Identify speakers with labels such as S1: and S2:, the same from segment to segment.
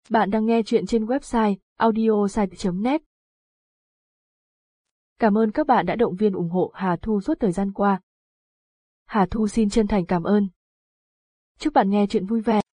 S1: Bạn đang nghe chuyện trên website audiosite.net. Cảm ơn các bạn đã động viên ủng hộ Hà Thu suốt thời gian qua. Hà Thu xin chân thành cảm ơn. Chúc bạn nghe chuyện vui vẻ.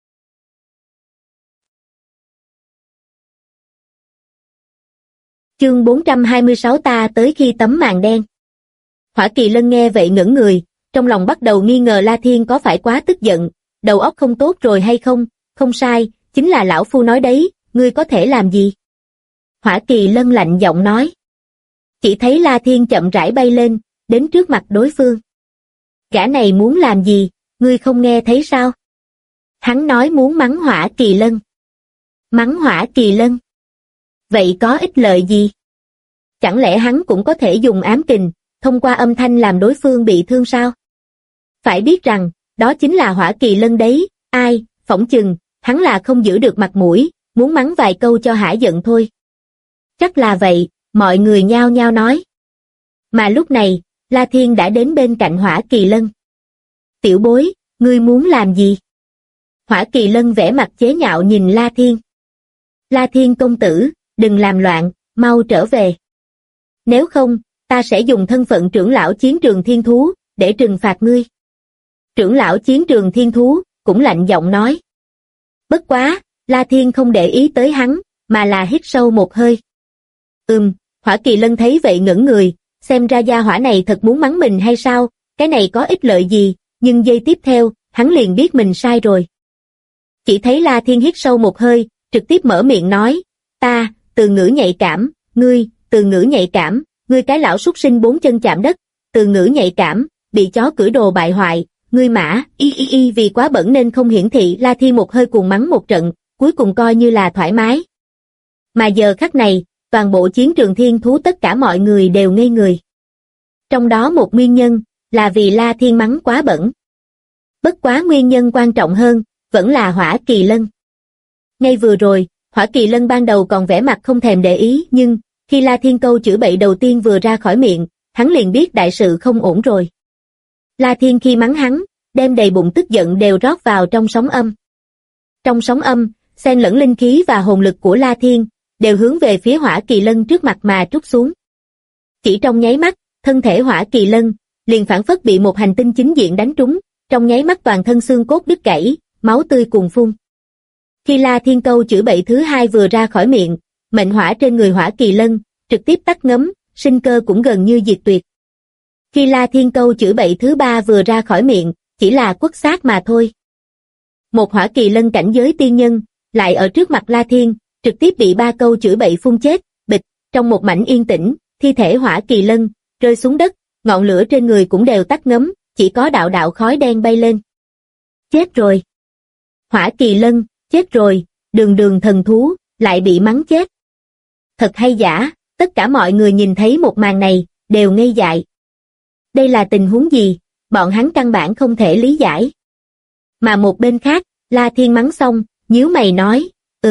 S2: Chương 426 ta tới khi tấm màn đen. Hỏa Kỳ Lân nghe vậy ngẩn người, trong lòng bắt đầu nghi ngờ La Thiên có phải quá tức giận, đầu óc không tốt rồi hay không, không sai, chính là lão phu nói đấy, ngươi có thể làm gì? Hỏa Kỳ Lân lạnh giọng nói. Chỉ thấy La Thiên chậm rãi bay lên, đến trước mặt đối phương. Gã này muốn làm gì, ngươi không nghe thấy sao? Hắn nói muốn mắng Hỏa Kỳ Lân. Mắng Hỏa Kỳ Lân? Vậy có ích lợi gì? Chẳng lẽ hắn cũng có thể dùng ám kình, thông qua âm thanh làm đối phương bị thương sao? Phải biết rằng, đó chính là Hỏa Kỳ Lân đấy, ai, phỏng chừng, hắn là không giữ được mặt mũi, muốn mắng vài câu cho hả giận thôi. Chắc là vậy, mọi người nhao nhao nói. Mà lúc này, La Thiên đã đến bên cạnh Hỏa Kỳ Lân. Tiểu bối, ngươi muốn làm gì? Hỏa Kỳ Lân vẻ mặt chế nhạo nhìn La Thiên. La Thiên công tử, đừng làm loạn, mau trở về. Nếu không, ta sẽ dùng thân phận trưởng lão chiến trường thiên thú, để trừng phạt ngươi. Trưởng lão chiến trường thiên thú, cũng lạnh giọng nói. Bất quá, La Thiên không để ý tới hắn, mà là hít sâu một hơi. Hỏa Kỳ Lân thấy vậy ngẩn người, xem ra gia hỏa này thật muốn mắng mình hay sao, cái này có ích lợi gì, nhưng giây tiếp theo, hắn liền biết mình sai rồi. Chỉ thấy La Thiên hít sâu một hơi, trực tiếp mở miệng nói, ta, từ ngữ nhạy cảm, ngươi, từ ngữ nhạy cảm, ngươi cái lão súc sinh bốn chân chạm đất, từ ngữ nhạy cảm, bị chó cử đồ bại hoại, ngươi mã, vì quá bẩn nên không hiển thị. La Thiên một hơi cuồng mắng một trận, cuối cùng coi như là thoải mái. Mà giờ khắc này, toàn bộ chiến trường thiên thú tất cả mọi người đều ngây người. Trong đó một nguyên nhân, là vì La Thiên mắng quá bẩn. Bất quá nguyên nhân quan trọng hơn, vẫn là Hỏa Kỳ Lân. Ngay vừa rồi, Hỏa Kỳ Lân ban đầu còn vẻ mặt không thèm để ý, nhưng, khi La Thiên câu chửi bậy đầu tiên vừa ra khỏi miệng, hắn liền biết đại sự không ổn rồi. La Thiên khi mắng hắn, đem đầy bụng tức giận đều rót vào trong sóng âm. Trong sóng âm, xen lẫn linh khí và hồn lực của La Thiên, đều hướng về phía Hỏa Kỳ Lân trước mặt mà trút xuống. Chỉ trong nháy mắt, thân thể Hỏa Kỳ Lân, liền phảng phất bị một hành tinh chính diện đánh trúng, trong nháy mắt toàn thân xương cốt đứt gãy, máu tươi cuồn phun. Khi La Thiên câu chửi bậy thứ hai vừa ra khỏi miệng, mệnh hỏa trên người Hỏa Kỳ Lân, trực tiếp tắt ngấm, sinh cơ cũng gần như diệt tuyệt. Khi La Thiên câu chửi bậy thứ ba vừa ra khỏi miệng, chỉ là quất xác mà thôi. Một Hỏa Kỳ Lân cảnh giới tiên nhân, lại ở trước mặt La Thiên, trực tiếp bị ba câu chửi bậy phun chết, bịch, trong một mảnh yên tĩnh, thi thể Hỏa Kỳ Lân, rơi xuống đất, ngọn lửa trên người cũng đều tắt ngấm, chỉ có đạo đạo khói đen bay lên. Chết rồi. Hỏa Kỳ Lân, chết rồi, đường đường thần thú, lại bị mắng chết. Thật hay giả, tất cả mọi người nhìn thấy một màn này, đều ngây dại. Đây là tình huống gì, bọn hắn căn bản không thể lý giải. Mà một bên khác, La Thiên mắng xong, nhíu mày nói,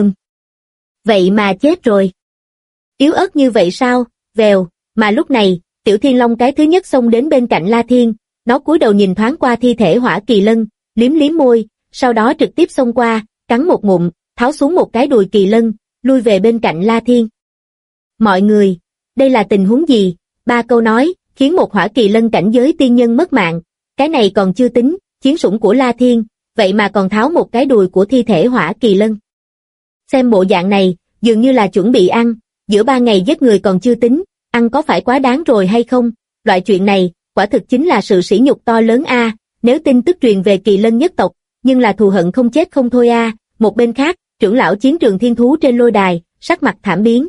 S2: vậy mà chết rồi. Yếu ớt như vậy sao, vèo, mà lúc này, Tiểu Thiên Long cái thứ nhất xông đến bên cạnh La Thiên, nó cúi đầu nhìn thoáng qua thi thể Hỏa Kỳ Lân, liếm liếm môi, sau đó trực tiếp xông qua, cắn một ngụm, tháo xuống một cái đùi Kỳ Lân, lui về bên cạnh La Thiên. Mọi người, đây là tình huống gì? Ba câu nói, khiến một Hỏa Kỳ Lân cảnh giới tiên nhân mất mạng, cái này còn chưa tính, chiến sủng của La Thiên, vậy mà còn tháo một cái đùi của thi thể Hỏa Kỳ Lân. Xem bộ dạng này, dường như là chuẩn bị ăn, giữa 3 ngày giết người còn chưa tính, ăn có phải quá đáng rồi hay không? Loại chuyện này, quả thực chính là sự sỉ nhục to lớn a. Nếu tin tức truyền về Kỳ Lân nhất tộc, nhưng là thù hận không chết không thôi a. Một bên khác, trưởng lão chiến trường thiên thú trên lôi đài, sắc mặt thảm biến.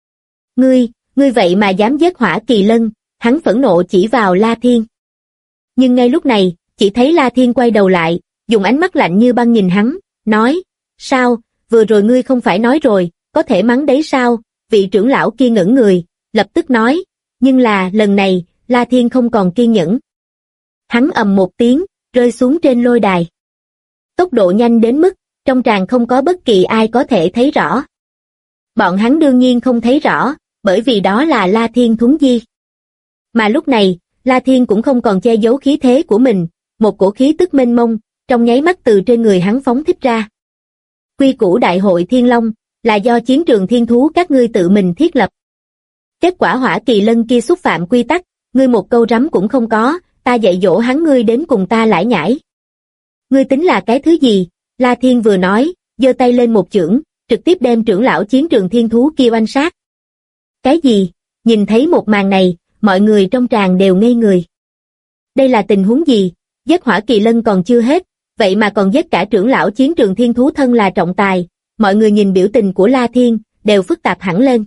S2: Ngươi vậy mà dám giết Hỏa Kỳ Lân, hắn phẫn nộ chỉ vào La Thiên. Nhưng ngay lúc này, chỉ thấy La Thiên quay đầu lại, dùng ánh mắt lạnh như băng nhìn hắn, nói, sao, vừa rồi ngươi không phải nói rồi, có thể mắng đấy sao? Vị trưởng lão kia ngẩn người, lập tức nói, nhưng là lần này, La Thiên không còn kiên nhẫn. Hắn ầm một tiếng, rơi xuống trên lôi đài. Tốc độ nhanh đến mức, trong tràng không có bất kỳ ai có thể thấy rõ. Bọn hắn đương nhiên không thấy rõ, bởi vì đó là La Thiên thuấn di. Mà lúc này, La Thiên cũng không còn che giấu khí thế của mình, một cổ khí tức mênh mông, trong nháy mắt từ trên người hắn phóng thích ra. Quy củ đại hội Thiên Long, là do chiến trường thiên thú các ngươi tự mình thiết lập. Kết quả Hỏa Kỳ Lân kia xúc phạm quy tắc, ngươi một câu rắm cũng không có, ta dạy dỗ hắn ngươi đến cùng ta lải nhải. Ngươi tính là cái thứ gì? La Thiên vừa nói, giơ tay lên một chưởng, trực tiếp đem trưởng lão chiến trường thiên thú kia oanh sát. Cái gì? Nhìn thấy một màn này, mọi người trong tràng đều ngây người. Đây là tình huống gì? Giết Hỏa Kỳ Lân còn chưa hết, vậy mà còn giết cả trưởng lão chiến trường thiên thú thân là trọng tài, mọi người nhìn biểu tình của La Thiên, đều phức tạp hẳn lên.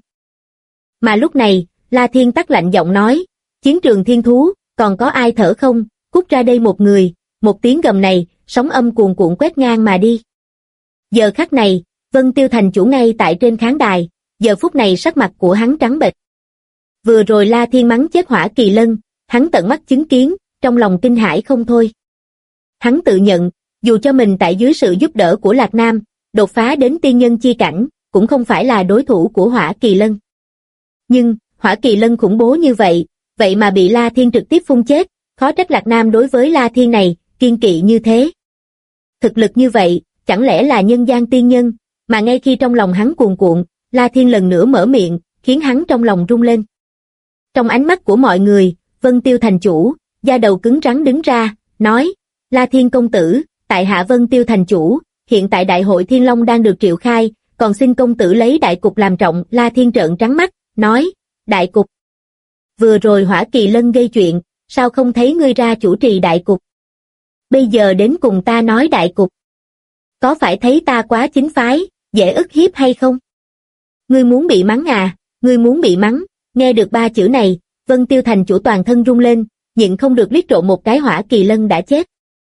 S2: Mà lúc này, La Thiên tắt lạnh giọng nói, chiến trường thiên thú, còn có ai thở không, cút ra đây một người, một tiếng gầm này, sóng âm cuồn cuộn quét ngang mà đi. Giờ khắc này, Vân Tiêu thành chủ ngay tại trên khán đài, giờ phút này sắc mặt của hắn trắng bệch. Vừa rồi La Thiên mắng chết Hỏa Kỳ Lân, hắn tận mắt chứng kiến, trong lòng kinh hãi không thôi. Hắn tự nhận, dù cho mình tại dưới sự giúp đỡ của Lạc Nam, đột phá đến tiên nhân chi cảnh, cũng không phải là đối thủ của Hỏa Kỳ Lân. Nhưng, Hỏa Kỳ Lân khủng bố như vậy, vậy mà bị La Thiên trực tiếp phun chết, khó trách Lạc Nam đối với La Thiên này, kiên kỵ như thế. Thực lực như vậy, chẳng lẽ là nhân gian tiên nhân, mà ngay khi trong lòng hắn cuồn cuộn, La Thiên lần nữa mở miệng, khiến hắn trong lòng rung lên. Trong ánh mắt của mọi người, Vân Tiêu thành chủ, da đầu cứng rắn đứng ra, nói, La Thiên công tử, tại hạ Vân Tiêu thành chủ, hiện tại đại hội Thiên Long đang được triệu khai, còn xin công tử lấy đại cục làm trọng. La Thiên trợn trắng mắt, nói, đại cục. Vừa rồi Hỏa Kỳ Lân gây chuyện, sao không thấy ngươi ra chủ trì đại cục? Bây giờ đến cùng ta nói đại cục. Có phải thấy ta quá chính phái, dễ ức hiếp hay không? Ngươi muốn bị mắng à, ngươi muốn bị mắng, nghe được ba chữ này, Vân Tiêu thành chủ toàn thân rung lên, nhịn không được liếc trộm một cái Hỏa Kỳ Lân đã chết.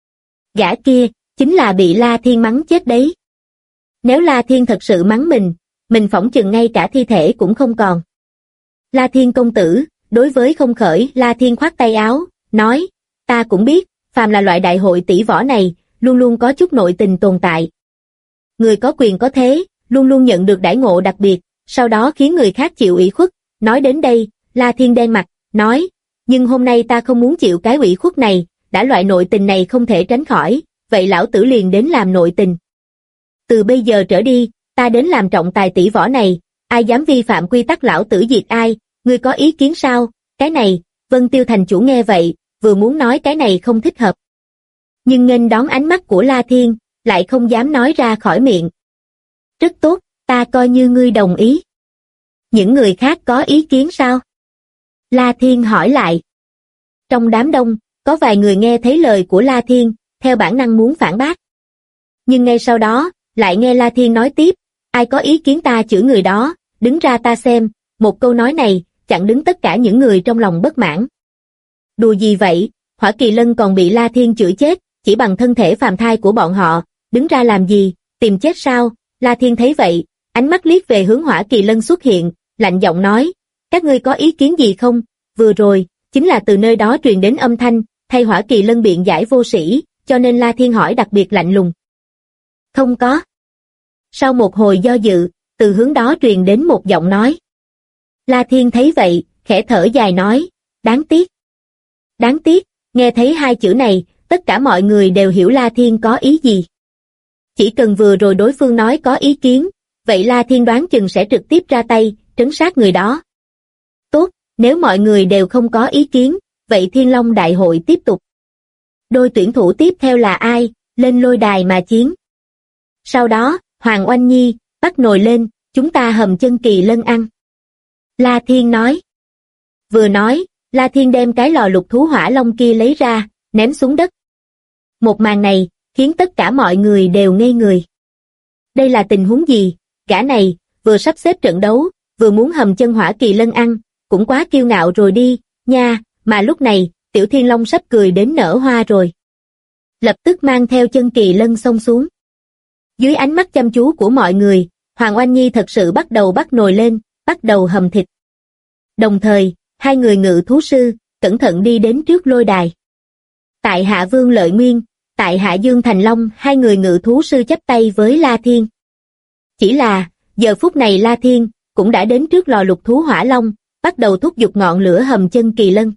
S2: Gã kia, chính là bị La Thiên mắng chết đấy. Nếu La Thiên thật sự mắng mình phỏng chừng ngay cả thi thể cũng không còn. La Thiên công tử, đối với không khởi, La Thiên khoát tay áo, nói, ta cũng biết, phàm là loại đại hội tỷ võ này, luôn luôn có chút nội tình tồn tại. Người có quyền có thế, luôn luôn nhận được đãi ngộ đặc biệt, sau đó khiến người khác chịu ủy khuất. Nói đến đây, La Thiên đen mặt, nói, nhưng hôm nay ta không muốn chịu cái ủy khuất này, đã loại nội tình này không thể tránh khỏi, vậy lão tử liền đến làm nội tình. Từ bây giờ trở đi, ta đến làm trọng tài tỷ võ này, ai dám vi phạm quy tắc lão tử diệt ai, ngươi có ý kiến sao? Cái này, Vân Tiêu thành chủ nghe vậy, vừa muốn nói cái này không thích hợp. Nhưng nghênh đón ánh mắt của La Thiên, lại không dám nói ra khỏi miệng. Rất tốt, ta coi như ngươi đồng ý. Những người khác có ý kiến sao? La Thiên hỏi lại. Trong đám đông, có vài người nghe thấy lời của La Thiên, theo bản năng muốn phản bác. Nhưng ngay sau đó, lại nghe La Thiên nói tiếp, ai có ý kiến ta chửi người đó, đứng ra ta xem. Một câu nói này, chặn đứng tất cả những người trong lòng bất mãn. Đùa gì vậy, Hỏa Kỳ Lân còn bị La Thiên chửi chết, chỉ bằng thân thể phàm thai của bọn họ, đứng ra làm gì, tìm chết sao? La Thiên thấy vậy, ánh mắt liếc về hướng Hỏa Kỳ Lân xuất hiện, lạnh giọng nói, các ngươi có ý kiến gì không? Vừa rồi, chính là từ nơi đó truyền đến âm thanh, thay Hỏa Kỳ Lân biện giải vô sĩ, cho nên La Thiên hỏi đặc biệt lạnh lùng. Không có. Sau một hồi do dự, từ hướng đó truyền đến một giọng nói. La Thiên thấy vậy, khẽ thở dài nói, đáng tiếc. Đáng tiếc, nghe thấy hai chữ này, tất cả mọi người đều hiểu La Thiên có ý gì. Chỉ cần vừa rồi đối phương nói có ý kiến, vậy La Thiên đoán chừng sẽ trực tiếp ra tay, trấn sát người đó. Tốt, nếu mọi người đều không có ý kiến, vậy Thiên Long Đại hội tiếp tục. Đôi tuyển thủ tiếp theo là ai, lên lôi đài mà chiến. Sau đó, Hoàng Oanh Nhi, bắt nồi lên, chúng ta hầm chân Kỳ Lân ăn. La Thiên nói. Vừa nói, La Thiên đem cái lò lục thú hỏa long kia lấy ra, ném xuống đất. Một màn này, khiến tất cả mọi người đều ngây người. Đây là tình huống gì? Gã này, vừa sắp xếp trận đấu, vừa muốn hầm chân Hỏa Kỳ Lân ăn, cũng quá kiêu ngạo rồi đi, nha, mà lúc này, Tiểu Thiên Long sắp cười đến nở hoa rồi. Lập tức mang theo chân Kỳ Lân xông xuống. Dưới ánh mắt chăm chú của mọi người, Hoàng Oanh Nhi thật sự bắt đầu bắt nồi lên, bắt đầu hầm thịt. Đồng thời, hai người ngự thú sư, cẩn thận đi đến trước lôi đài. Tại hạ Vương Lợi Nguyên, tại hạ Dương Thành Long, hai người ngự thú sư chắp tay với La Thiên. Chỉ là, giờ phút này La Thiên, cũng đã đến trước lò lục thú hỏa long, bắt đầu thúc giục ngọn lửa hầm chân Kỳ Lân.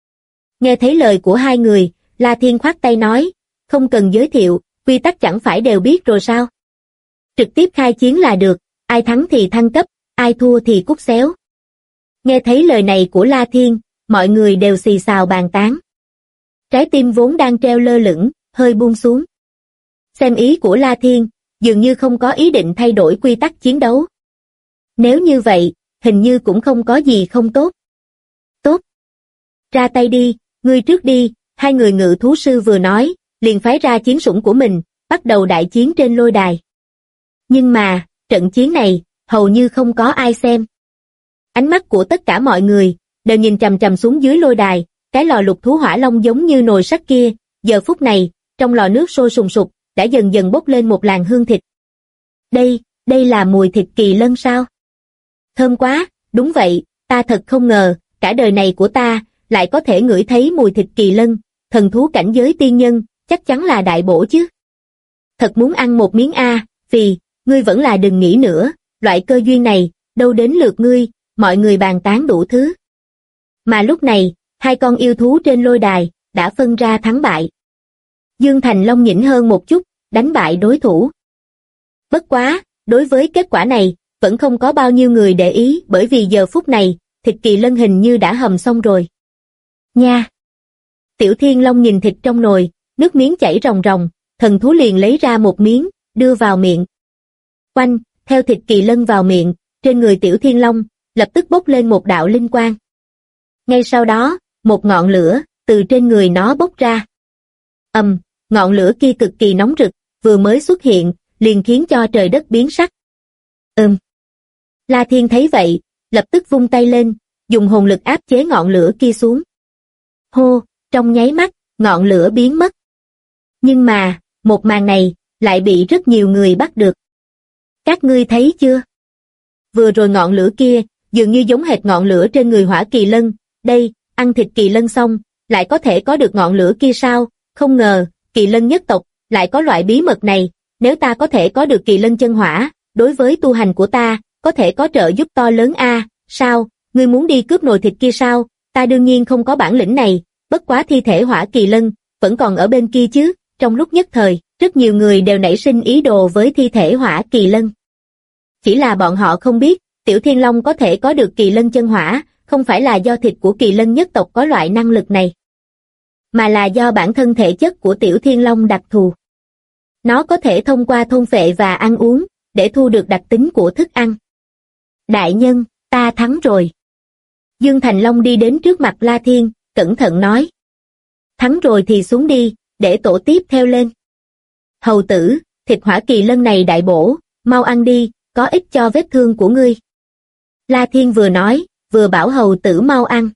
S2: Nghe thấy lời của hai người, La Thiên khoát tay nói, không cần giới thiệu, quy tắc chẳng phải đều biết rồi sao? Trực tiếp khai chiến là được, ai thắng thì thăng cấp, ai thua thì cút xéo. Nghe thấy lời này của La Thiên, mọi người đều xì xào bàn tán. Trái tim vốn đang treo lơ lửng, hơi buông xuống. Xem ý của La Thiên, dường như không có ý định thay đổi quy tắc chiến đấu. Nếu như vậy, hình như cũng không có gì không tốt. Tốt. Ra tay đi, ngươi trước đi, hai người ngự thú sư vừa nói, liền phái ra chiến sủng của mình, bắt đầu đại chiến trên lôi đài. Nhưng mà, trận chiến này, hầu như không có ai xem. Ánh mắt của tất cả mọi người, đều nhìn chằm chằm xuống dưới lôi đài, cái lò lục thú hỏa long giống như nồi sắt kia, giờ phút này, trong lò nước sôi sùng sục, đã dần dần bốc lên một làn hương thịt. Đây là mùi thịt kỳ lân sao? Thơm quá, đúng vậy, ta thật không ngờ, cả đời này của ta, lại có thể ngửi thấy mùi thịt kỳ lân, thần thú cảnh giới tiên nhân, chắc chắn là đại bổ chứ. Thật muốn ăn một miếng a, vì, ngươi vẫn là đừng nghĩ nữa, loại cơ duyên này, đâu đến lượt ngươi, mọi người bàn tán đủ thứ. Mà lúc này, hai con yêu thú trên lôi đài, đã phân ra thắng bại. Dương Thành Long nhỉnh hơn một chút, đánh bại đối thủ. Bất quá, đối với kết quả này, vẫn không có bao nhiêu người để ý bởi vì giờ phút này, thịt kỳ lân hình như đã hầm xong rồi. Nha! Tiểu Thiên Long nhìn thịt trong nồi, nước miếng chảy ròng ròng, thần thú liền lấy ra một miếng, đưa vào miệng. Oanh, theo thịt kỳ lân vào miệng, trên người Tiểu Thiên Long, lập tức bốc lên một đạo linh quang. Ngay sau đó, một ngọn lửa, từ trên người nó bốc ra. Ngọn lửa kia cực kỳ nóng rực, vừa mới xuất hiện, liền khiến cho trời đất biến sắc. La Thiên thấy vậy, lập tức vung tay lên, dùng hồn lực áp chế ngọn lửa kia xuống. Hô, trong nháy mắt, ngọn lửa biến mất. Nhưng mà, một màn này, lại bị rất nhiều người bắt được. Các ngươi thấy chưa? Vừa rồi ngọn lửa kia, dường như giống hệt ngọn lửa trên người hỏa kỳ lân, đây, ăn thịt kỳ lân xong, lại có thể có được ngọn lửa kia sao? Không ngờ, kỳ lân nhất tộc, lại có loại bí mật này, nếu ta có thể có được kỳ lân chân hỏa, đối với tu hành của ta, có thể có trợ giúp to lớn a. Sao, ngươi muốn đi cướp nồi thịt kia sao? Ta đương nhiên không có bản lĩnh này, bất quá thi thể hỏa kỳ lân, vẫn còn ở bên kia chứ. Trong lúc nhất thời, rất nhiều người đều nảy sinh ý đồ với thi thể hỏa kỳ lân. Chỉ là bọn họ không biết, Tiểu Thiên Long có thể có được kỳ lân chân hỏa, không phải là do thịt của kỳ lân nhất tộc có loại năng lực này, mà là do bản thân thể chất của Tiểu Thiên Long đặc thù. Nó có thể thông qua thôn phệ và ăn uống, để thu được đặc tính của thức ăn. Đại nhân, ta thắng rồi. Dương Thành Long đi đến trước mặt La Thiên, cẩn thận nói. Thắng rồi thì xuống đi, để tổ tiếp theo lên. Hầu tử, thịt hỏa kỳ lân này đại bổ, mau ăn đi, có ích cho vết thương của ngươi. La Thiên vừa nói, vừa bảo hầu tử mau ăn.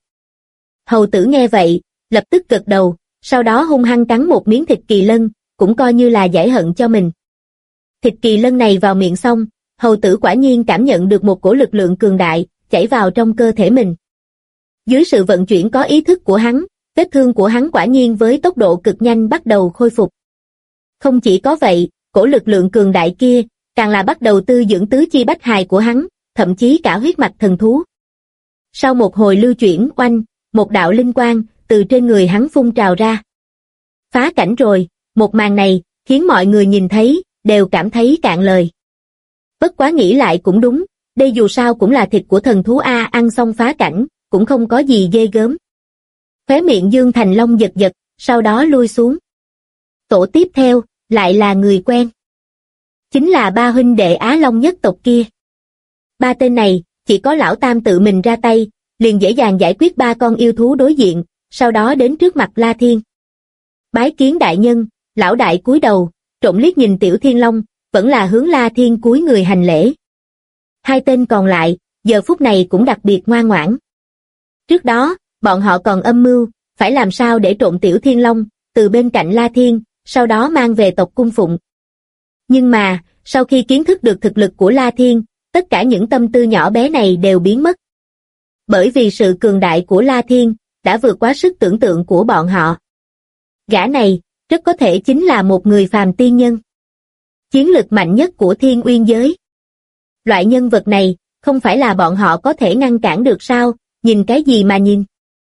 S2: Hầu tử nghe vậy, lập tức gật đầu, sau đó hung hăng cắn một miếng thịt kỳ lân, cũng coi như là giải hận cho mình. Thịt kỳ lân này vào miệng xong, hầu tử quả nhiên cảm nhận được một cổ lực lượng cường đại, chảy vào trong cơ thể mình. Dưới sự vận chuyển có ý thức của hắn, vết thương của hắn quả nhiên với tốc độ cực nhanh bắt đầu khôi phục. Không chỉ có vậy, cổ lực lượng cường đại kia, càng là bắt đầu tư dưỡng tứ chi bách hài của hắn, thậm chí cả huyết mạch thần thú. Sau một hồi lưu chuyển oanh, một đạo linh quang, từ trên người hắn phun trào ra. Phá cảnh rồi, một màn này, khiến mọi người nhìn thấy, đều cảm thấy cạn lời. Bất quá nghĩ lại cũng đúng, đây dù sao cũng là thịt của thần thú A, ăn xong phá cảnh, cũng không có gì ghê gớm. Khóe miệng Dương Thành Long giật giật, sau đó lui xuống. Tổ tiếp theo, lại là người quen. Chính là ba huynh đệ Á Long nhất tộc kia. Ba tên này, chỉ có lão tam tự mình ra tay, liền dễ dàng giải quyết ba con yêu thú đối diện, sau đó đến trước mặt La Thiên. Bái kiến đại nhân, lão đại cúi đầu, trộm liếc nhìn Tiểu Thiên Long, vẫn là hướng La Thiên cúi người hành lễ. Hai tên còn lại, giờ phút này cũng đặc biệt ngoan ngoãn. Trước đó, bọn họ còn âm mưu, phải làm sao để trộm Tiểu Thiên Long, từ bên cạnh La Thiên, sau đó mang về tộc cung phụng. Nhưng mà, sau khi kiến thức được thực lực của La Thiên, tất cả những tâm tư nhỏ bé này đều biến mất. Bởi vì sự cường đại của La Thiên, đã vượt quá sức tưởng tượng của bọn họ. Gã này, rất có thể chính là một người phàm tiên nhân. Chiến lực mạnh nhất của Thiên Uyên giới. Loại nhân vật này, không phải là bọn họ có thể ngăn cản được sao, nhìn cái gì mà nhìn.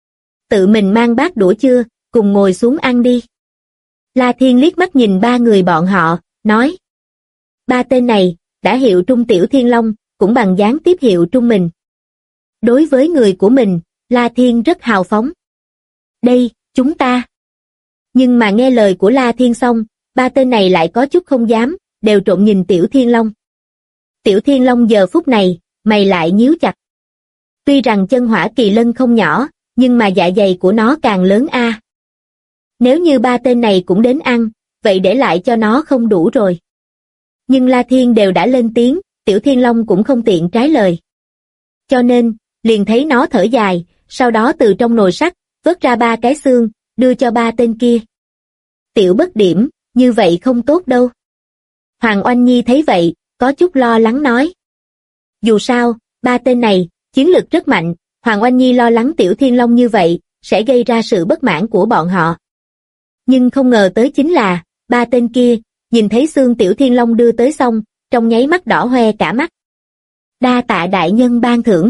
S2: Tự mình mang bát đũa chưa, cùng ngồi xuống ăn đi. La Thiên liếc mắt nhìn ba người bọn họ, nói. Ba tên này, đã hiệu trung Tiểu Thiên Long, cũng bằng gián tiếp hiệu trung mình. Đối với người của mình, La Thiên rất hào phóng. Đây, chúng ta. Nhưng mà nghe lời của La Thiên xong, ba tên này lại có chút không dám, đều trộn nhìn Tiểu Thiên Long. Tiểu Thiên Long giờ phút này, mày lại nhíu chặt. Tuy rằng chân hỏa kỳ lân không nhỏ, nhưng mà dạ dày của nó càng lớn a. Nếu như ba tên này cũng đến ăn, vậy để lại cho nó không đủ rồi. Nhưng La Thiên đều đã lên tiếng, Tiểu Thiên Long cũng không tiện trái lời. Cho nên, liền thấy nó thở dài, sau đó từ trong nồi sắt, vớt ra 3 cái xương, đưa cho 3 tên kia. Tiểu Bất Điểm, như vậy không tốt đâu. Hoàng Oanh Nhi thấy vậy, có chút lo lắng nói. Dù sao, 3 tên này, chiến lực rất mạnh, Hoàng Oanh Nhi lo lắng Tiểu Thiên Long như vậy, sẽ gây ra sự bất mãn của bọn họ. Nhưng không ngờ tới chính là, 3 tên kia, nhìn thấy xương Tiểu Thiên Long đưa tới xong, trong nháy mắt đỏ hoe cả mắt. Đa tạ đại nhân ban thưởng.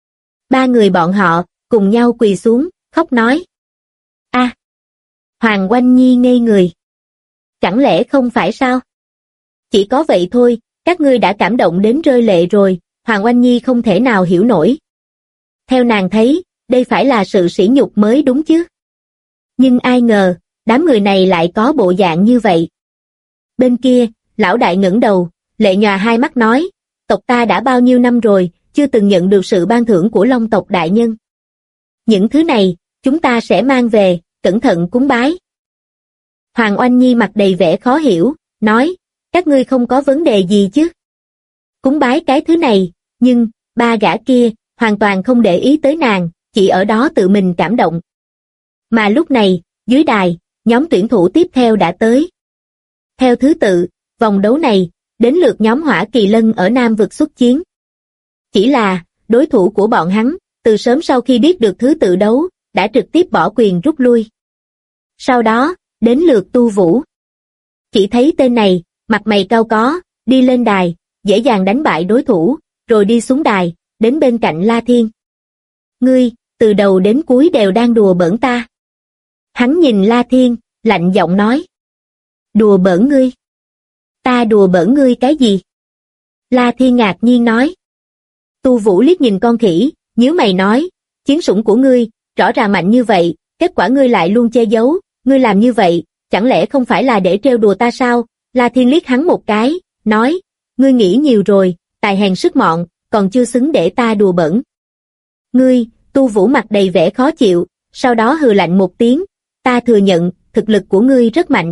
S2: 3 người bọn họ, cùng nhau quỳ xuống, khóc nói. A, Hoàng Oanh Nhi ngây người. Chẳng lẽ không phải sao? Chỉ có vậy thôi, các ngươi đã cảm động đến rơi lệ rồi, Hoàng Oanh Nhi không thể nào hiểu nổi. Theo nàng thấy, đây phải là sự sỉ nhục mới đúng chứ. Nhưng ai ngờ, đám người này lại có bộ dạng như vậy. Bên kia, lão đại ngẩng đầu, lệ nhòa hai mắt nói, tộc ta đã bao nhiêu năm rồi, chưa từng nhận được sự ban thưởng của Long tộc đại nhân. Những thứ này, chúng ta sẽ mang về, cẩn thận cúng bái. Hoàng Oanh Nhi mặt đầy vẻ khó hiểu, nói, các ngươi không có vấn đề gì chứ? Cúng bái cái thứ này, nhưng, 3 gã kia, hoàn toàn không để ý tới nàng, chỉ ở đó tự mình cảm động. Mà lúc này, dưới đài, nhóm tuyển thủ tiếp theo đã tới. Theo thứ tự, vòng đấu này, đến lượt nhóm Hỏa Kỳ Lân ở Nam vực xuất chiến. Chỉ là, đối thủ của bọn hắn, từ sớm sau khi biết được thứ tự đấu, đã trực tiếp bỏ quyền rút lui. Sau đó, đến lượt Tu Vũ. Chỉ thấy tên này, mặt mày cao có, đi lên đài, dễ dàng đánh bại đối thủ, rồi đi xuống đài, đến bên cạnh La Thiên. Ngươi, từ đầu đến cuối đều đang đùa bỡn ta. Hắn nhìn La Thiên, lạnh giọng nói. Đùa bỡn ngươi? Ta đùa bỡn ngươi cái gì? La Thiên ngạc nhiên nói. Tu Vũ liếc nhìn con khỉ, nhíu mày nói, chiến sủng của ngươi, rõ ràng mạnh như vậy, kết quả ngươi lại luôn che giấu, ngươi làm như vậy, chẳng lẽ không phải là để trêu đùa ta sao? La Thiên liếc hắn một cái, nói, ngươi nghĩ nhiều rồi, tài hèn sức mọn, còn chưa xứng để ta đùa bỡn. Ngươi, Tu Vũ mặt đầy vẻ khó chịu, sau đó hừ lạnh một tiếng, ta thừa nhận, thực lực của ngươi rất mạnh.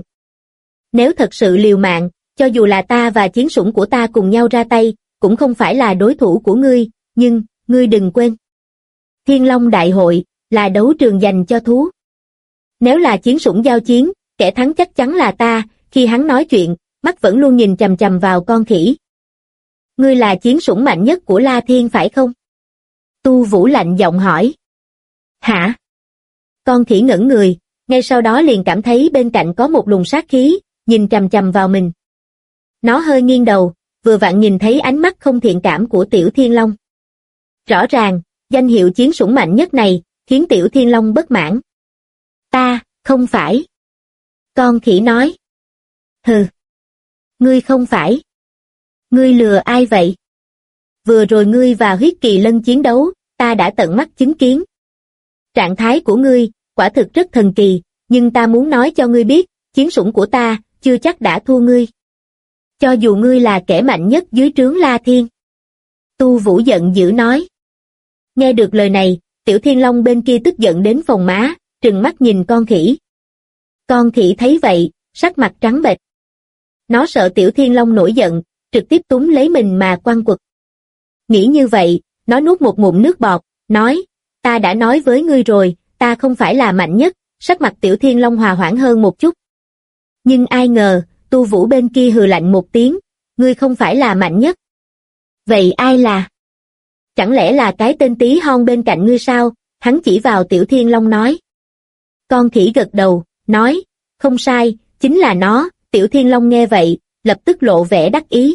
S2: Nếu thật sự liều mạng, cho dù là ta và chiến sủng của ta cùng nhau ra tay, cũng không phải là đối thủ của ngươi, nhưng, ngươi đừng quên. Thiên Long Đại hội, là đấu trường dành cho thú. Nếu là chiến sủng giao chiến, kẻ thắng chắc chắn là ta, khi hắn nói chuyện, mắt vẫn luôn nhìn chằm chằm vào con khỉ. Ngươi là chiến sủng mạnh nhất của La Thiên phải không? Tu Vũ lạnh giọng hỏi. Hả? Con khỉ ngẩn người, ngay sau đó liền cảm thấy bên cạnh có một luồng sát khí, nhìn chằm chằm vào mình. Nó hơi nghiêng đầu, vừa vặn nhìn thấy ánh mắt không thiện cảm của Tiểu Thiên Long. Rõ ràng, danh hiệu chiến sủng mạnh nhất này, khiến Tiểu Thiên Long bất mãn. Ta, không phải. Con khỉ nói. Hừ. Ngươi không phải. Ngươi lừa ai vậy? Vừa rồi ngươi và huyết kỳ lân chiến đấu, ta đã tận mắt chứng kiến. Trạng thái của ngươi, quả thực rất thần kỳ, nhưng ta muốn nói cho ngươi biết, chiến sủng của ta, chưa chắc đã thua ngươi. Cho dù ngươi là kẻ mạnh nhất dưới trướng La Thiên. Tu Vũ giận dữ nói. Nghe được lời này, Tiểu Thiên Long bên kia tức giận đến phồng má, trừng mắt nhìn con khỉ. Con khỉ thấy vậy, sắc mặt trắng bệch. Nó sợ Tiểu Thiên Long nổi giận, trực tiếp túm lấy mình mà quăng quật. Nghĩ như vậy, nó nuốt một ngụm nước bọt, nói, ta đã nói với ngươi rồi, ta không phải là mạnh nhất, sắc mặt Tiểu Thiên Long hòa hoãn hơn một chút. Nhưng ai ngờ, Tu Vũ bên kia hừ lạnh một tiếng, ngươi không phải là mạnh nhất. Vậy ai là? Chẳng lẽ là cái tên tí hon bên cạnh ngươi sao? Hắn chỉ vào Tiểu Thiên Long nói. Con khỉ gật đầu, nói, không sai, chính là nó. Tiểu Thiên Long nghe vậy, lập tức lộ vẻ đắc ý.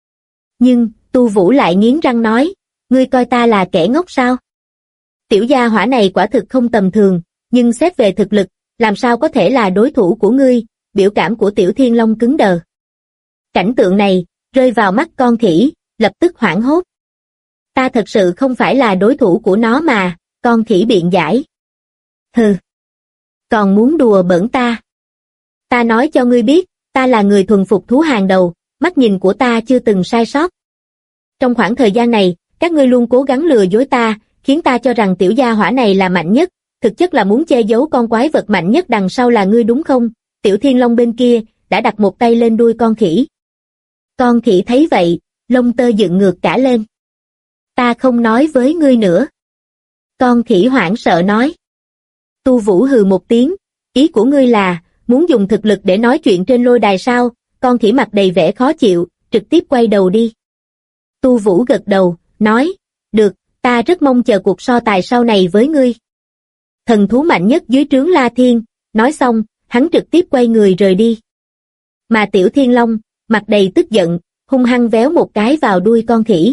S2: Nhưng, Tu Vũ lại nghiến răng nói, ngươi coi ta là kẻ ngốc sao? Tiểu gia hỏa này quả thực không tầm thường, nhưng xét về thực lực, làm sao có thể là đối thủ của ngươi? Biểu cảm của Tiểu Thiên Long cứng đờ. Cảnh tượng này, rơi vào mắt con khỉ, lập tức hoảng hốt. Ta thật sự không phải là đối thủ của nó mà, con khỉ biện giải. Hừ, còn muốn đùa bỡn ta. Ta nói cho ngươi biết, ta là người thuần phục thú hàng đầu, mắt nhìn của ta chưa từng sai sót. Trong khoảng thời gian này, các ngươi luôn cố gắng lừa dối ta, khiến ta cho rằng tiểu gia hỏa này là mạnh nhất, thực chất là muốn che giấu con quái vật mạnh nhất đằng sau là ngươi đúng không? Tiểu Thiên Long bên kia, đã đặt một tay lên đuôi con khỉ. Con khỉ thấy vậy, lông tơ dựng ngược cả lên. Ta không nói với ngươi nữa. Con khỉ hoảng sợ nói. Tu Vũ hừ một tiếng, ý của ngươi là, muốn dùng thực lực để nói chuyện trên lôi đài sao? Con khỉ mặt đầy vẻ khó chịu, trực tiếp quay đầu đi. Tu Vũ gật đầu, nói, được, ta rất mong chờ cuộc so tài sau này với ngươi. Thần thú mạnh nhất dưới trướng La Thiên, nói xong, hắn trực tiếp quay người rời đi. Mà Tiểu Thiên Long, mặt đầy tức giận, hung hăng véo một cái vào đuôi con khỉ.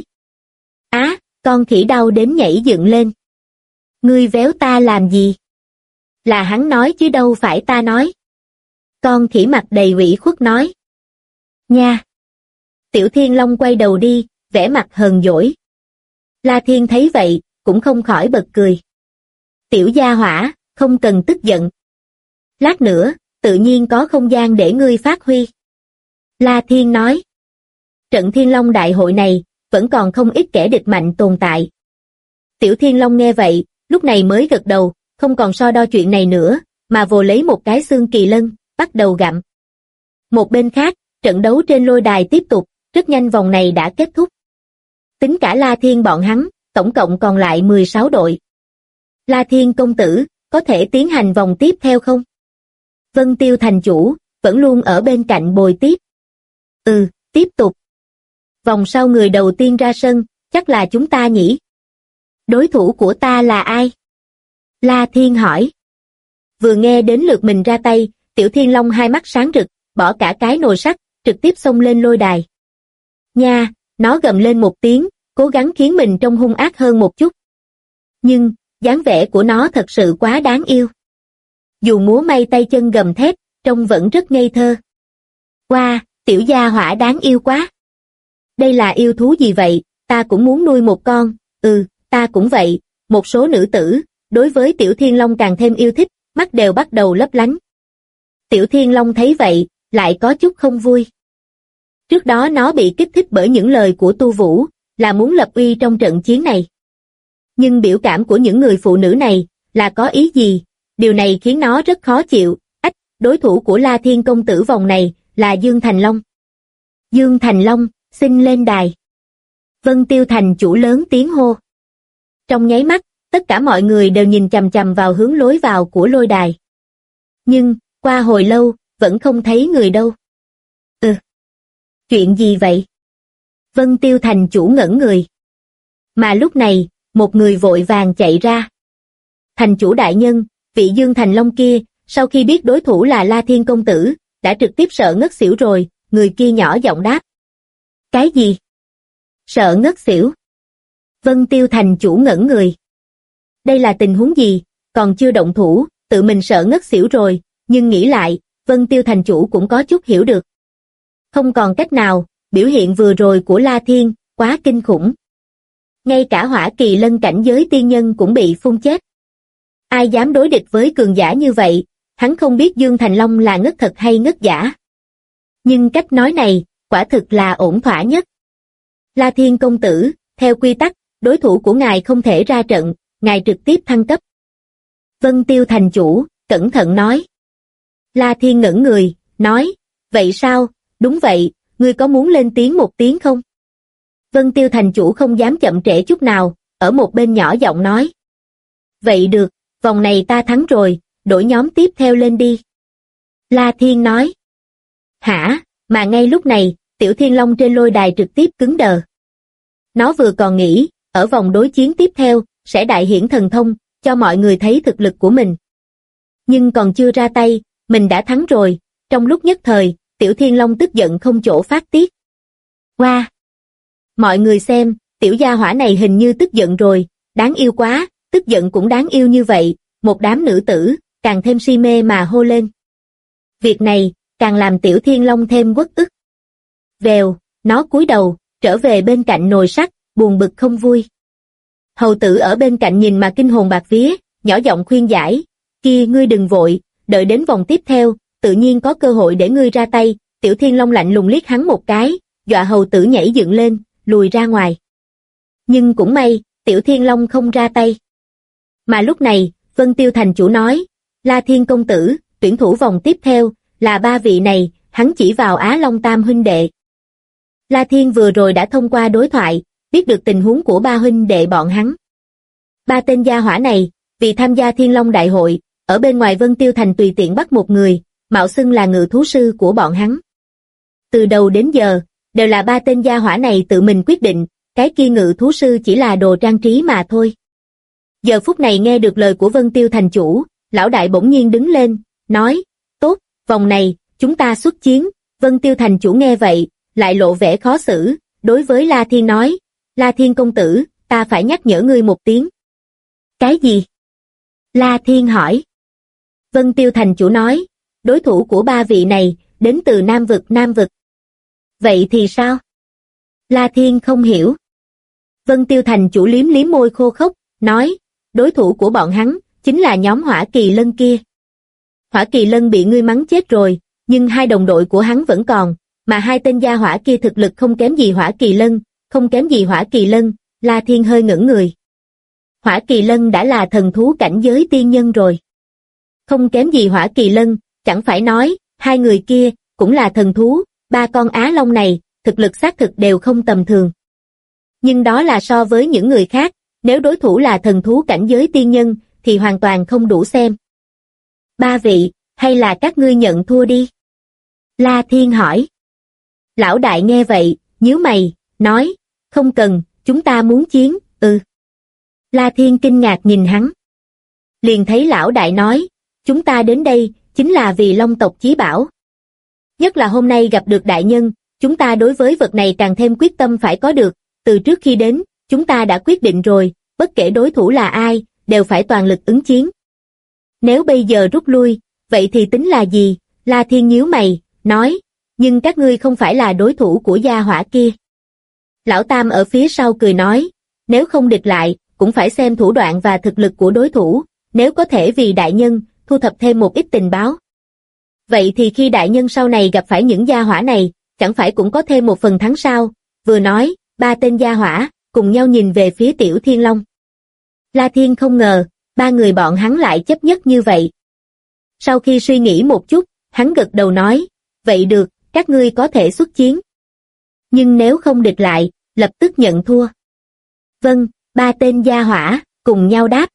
S2: Á, con khỉ đau đến nhảy dựng lên. Ngươi véo ta làm gì? Là hắn nói chứ đâu phải ta nói. Con khỉ mặt đầy ủy khuất nói. Nha! Tiểu Thiên Long quay đầu đi, vẻ mặt hờn dỗi. La Thiên thấy vậy, cũng không khỏi bật cười. Tiểu gia hỏa, không cần tức giận. Lát nữa, tự nhiên có không gian để ngươi phát huy. La Thiên nói. Trận Thiên Long đại hội này, vẫn còn không ít kẻ địch mạnh tồn tại. Tiểu Thiên Long nghe vậy, lúc này mới gật đầu, không còn so đo chuyện này nữa, mà vồ lấy một cái xương kỳ lân, bắt đầu gặm. Một bên khác, trận đấu trên lôi đài tiếp tục, rất nhanh vòng này đã kết thúc. Tính cả La Thiên bọn hắn, tổng cộng còn lại 16 đội. La Thiên công tử, có thể tiến hành vòng tiếp theo không? Vân Tiêu thành chủ, vẫn luôn ở bên cạnh bồi tiếp. Tiếp tục. Vòng sau người đầu tiên ra sân, chắc là chúng ta nhỉ? Đối thủ của ta là ai? La Thiên hỏi. Vừa nghe đến lượt mình ra tay, Tiểu Thiên Long hai mắt sáng rực, bỏ cả cái nồi sắt, trực tiếp xông lên lôi đài. Nha, nó gầm lên một tiếng, cố gắng khiến mình trông hung ác hơn một chút. Nhưng, dáng vẻ của nó thật sự quá đáng yêu. Dù múa may tay chân gầm thét, trông vẫn rất ngây thơ. Wow, tiểu gia hỏa đáng yêu quá. Đây là yêu thú gì vậy, ta cũng muốn nuôi một con, ta cũng vậy. Một số nữ tử, đối với Tiểu Thiên Long càng thêm yêu thích, mắt đều bắt đầu lấp lánh. Tiểu Thiên Long thấy vậy, lại có chút không vui. Trước đó nó bị kích thích bởi những lời của Tu Vũ, là muốn lập uy trong trận chiến này. Nhưng biểu cảm của những người phụ nữ này, là có ý gì? Điều này khiến nó rất khó chịu. Đối thủ của La Thiên công tử vòng này, là Dương Thành Long. Dương Thành Long, xin lên đài. Vân Tiêu thành chủ lớn tiếng hô. Trong nháy mắt, tất cả mọi người đều nhìn chằm chằm vào hướng lối vào của lôi đài. Nhưng, qua hồi lâu, vẫn không thấy người đâu. Chuyện gì vậy? Vân Tiêu thành chủ ngẩn người. Mà lúc này, một người vội vàng chạy ra. Thành chủ đại nhân, vị Dương Thành Long kia, sau khi biết đối thủ là La Thiên công tử, đã trực tiếp sợ ngất xỉu rồi, người kia nhỏ giọng đáp. Cái gì? Sợ ngất xỉu? Vân Tiêu thành chủ ngẩn người. Đây là tình huống gì, còn chưa động thủ, tự mình sợ ngất xỉu rồi, nhưng nghĩ lại, Vân Tiêu thành chủ cũng có chút hiểu được. Không còn cách nào, biểu hiện vừa rồi của La Thiên, quá kinh khủng. Ngay cả hỏa kỳ lân cảnh giới tiên nhân cũng bị phun chết. Ai dám đối địch với cường giả như vậy, hắn không biết Dương Thành Long là ngất thật hay ngất giả. Nhưng cách nói này, quả thực là ổn thỏa nhất. La Thiên công tử, theo quy tắc, đối thủ của ngài không thể ra trận, ngài trực tiếp thăng cấp. Vân Tiêu thành chủ, cẩn thận nói. La Thiên ngẩn người, nói, vậy sao, đúng vậy, ngươi có muốn lên tiếng một tiếng không? Vân Tiêu thành chủ không dám chậm trễ chút nào, ở một bên nhỏ giọng nói. Vậy được, vòng này ta thắng rồi, đổi nhóm tiếp theo lên đi. La Thiên nói. Hả, mà ngay lúc này, Tiểu Thiên Long trên lôi đài trực tiếp cứng đờ. Nó vừa còn nghĩ, ở vòng đối chiến tiếp theo, sẽ đại hiển thần thông, cho mọi người thấy thực lực của mình. Nhưng còn chưa ra tay, mình đã thắng rồi, trong lúc nhất thời, Tiểu Thiên Long tức giận không chỗ phát tiết. Wow! Mọi người xem, tiểu gia hỏa này hình như tức giận rồi, đáng yêu quá, tức giận cũng đáng yêu như vậy, một đám nữ tử, càng thêm si mê mà hô lên. Việc này, càng làm Tiểu Thiên Long thêm uất ức. Vèo, nó cúi đầu, trở về bên cạnh nồi sắt, buồn bực không vui. Hầu tử ở bên cạnh nhìn mà kinh hồn bạt vía, nhỏ giọng khuyên giải, kia ngươi đừng vội, đợi đến vòng tiếp theo, tự nhiên có cơ hội để ngươi ra tay. Tiểu Thiên Long lạnh lùng liếc hắn một cái, dọa hầu tử nhảy dựng lên, lùi ra ngoài. Nhưng cũng may, Tiểu Thiên Long không ra tay. Mà lúc này, Vân Tiêu thành chủ nói, La Thiên công tử, tuyển thủ vòng tiếp theo, là ba vị này, hắn chỉ vào Á Long Tam huynh đệ. La Thiên vừa rồi đã thông qua đối thoại, biết được tình huống của ba huynh đệ bọn hắn. Ba tên gia hỏa này, vì tham gia Thiên Long Đại hội, ở bên ngoài Vân Tiêu thành tùy tiện bắt một người, mạo xưng là ngự thú sư của bọn hắn. Từ đầu đến giờ, đều là ba tên gia hỏa này tự mình quyết định, cái kia ngự thú sư chỉ là đồ trang trí mà thôi. Giờ phút này nghe được lời của Vân Tiêu thành chủ, lão đại bỗng nhiên đứng lên, nói, tốt, vòng này, chúng ta xuất chiến. Vân Tiêu thành chủ nghe vậy, lại lộ vẻ khó xử, đối với La Thiên nói, La Thiên công tử, ta phải nhắc nhở ngươi một tiếng. Cái gì? La Thiên hỏi. Vân Tiêu thành chủ nói, đối thủ của ba vị này, đến từ Nam Vực. Vậy thì sao? La Thiên không hiểu. Vân Tiêu thành chủ liếm liếm môi khô khốc, nói, đối thủ của bọn hắn, chính là nhóm Hỏa Kỳ Lân kia. Hỏa Kỳ Lân bị ngươi mắng chết rồi, nhưng hai đồng đội của hắn vẫn còn, mà hai tên gia hỏa kia thực lực không kém gì Hỏa Kỳ Lân, không kém gì Hỏa Kỳ Lân. La Thiên hơi ngẩn người. Hỏa Kỳ Lân đã là thần thú cảnh giới tiên nhân rồi. Không kém gì Hỏa Kỳ Lân, chẳng phải nói, hai người kia, cũng là thần thú, ba con Á Long này, thực lực xác thực đều không tầm thường. Nhưng đó là so với những người khác, nếu đối thủ là thần thú cảnh giới tiên nhân, thì hoàn toàn không đủ xem. Ba vị, hay là các ngươi nhận thua đi? La Thiên hỏi. Lão đại nghe vậy, nhíu mày, nói, không cần, chúng ta muốn chiến, La Thiên kinh ngạc nhìn hắn. Liền thấy lão đại nói, chúng ta đến đây, chính là vì Long tộc chí bảo. Nhất là hôm nay gặp được đại nhân, chúng ta đối với vật này càng thêm quyết tâm phải có được, từ trước khi đến, chúng ta đã quyết định rồi, bất kể đối thủ là ai, đều phải toàn lực ứng chiến. Nếu bây giờ rút lui, vậy thì tính là gì? La Thiên nhíu mày, nói, nhưng các ngươi không phải là đối thủ của gia hỏa kia. Lão Tam ở phía sau cười nói, nếu không địch lại, cũng phải xem thủ đoạn và thực lực của đối thủ, nếu có thể vì đại nhân, thu thập thêm một ít tình báo. Vậy thì khi đại nhân sau này gặp phải những gia hỏa này, chẳng phải cũng có thêm một phần thắng sao? Vừa nói, ba tên gia hỏa, cùng nhau nhìn về phía Tiểu Thiên Long. La Thiên không ngờ, ba người bọn hắn lại chấp nhất như vậy. Sau khi suy nghĩ một chút, hắn gật đầu nói, vậy được, các ngươi có thể xuất chiến. Nhưng nếu không địch lại, lập tức nhận thua. Vâng, ba tên gia hỏa, cùng nhau đáp.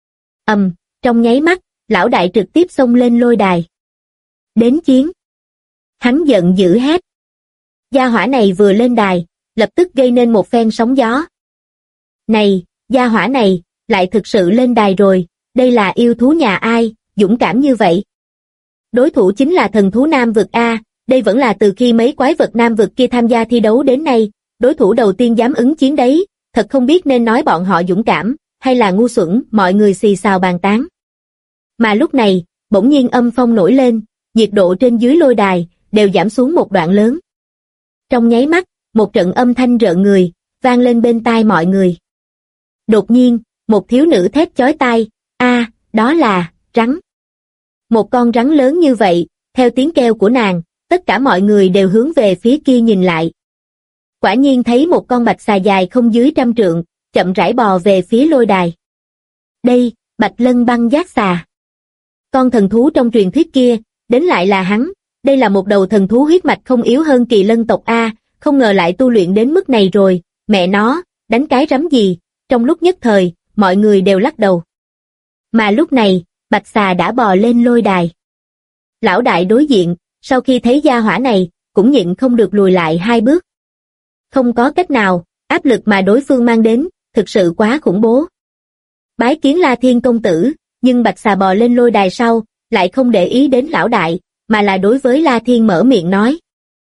S2: Trong nháy mắt, lão đại trực tiếp xông lên lôi đài. Đến chiến. Hắn giận dữ hét. Gia hỏa này vừa lên đài, lập tức gây nên một phen sóng gió. Này, gia hỏa này, lại thực sự lên đài rồi, đây là yêu thú nhà ai, dũng cảm như vậy. Đối thủ chính là thần thú Nam Vực A, đây vẫn là từ khi mấy quái vật Nam Vực kia tham gia thi đấu đến nay, đối thủ đầu tiên dám ứng chiến đấy, thật không biết nên nói bọn họ dũng cảm, hay là ngu xuẩn, mọi người xì xào bàn tán. Mà lúc này, bỗng nhiên âm phong nổi lên, nhiệt độ trên dưới lôi đài, đều giảm xuống một đoạn lớn. Trong nháy mắt, một trận âm thanh rợn người, vang lên bên tai mọi người. Đột nhiên, một thiếu nữ thét chói tai, đó là, rắn. Một con rắn lớn như vậy, theo tiếng kêu của nàng, tất cả mọi người đều hướng về phía kia nhìn lại. Quả nhiên thấy một con bạch xà dài không dưới 100 trượng, chậm rãi bò về phía lôi đài. Đây, Bạch Lân băng giác xà. Con thần thú trong truyền thuyết kia, đến lại là hắn, đây là một đầu thần thú huyết mạch không yếu hơn Kỳ Lân tộc A, không ngờ lại tu luyện đến mức này rồi, mẹ nó, đánh cái rắm gì, trong lúc nhất thời, mọi người đều lắc đầu. Mà lúc này, bạch xà đã bò lên lôi đài. Lão đại đối diện, sau khi thấy gia hỏa này, cũng nhịn không được lùi lại 2 bước. Không có cách nào, áp lực mà đối phương mang đến, thực sự quá khủng bố. Bái kiến La Thiên công tử, nhưng bạch xà bò lên lôi đài sau, lại không để ý đến lão đại, mà là đối với La Thiên mở miệng nói.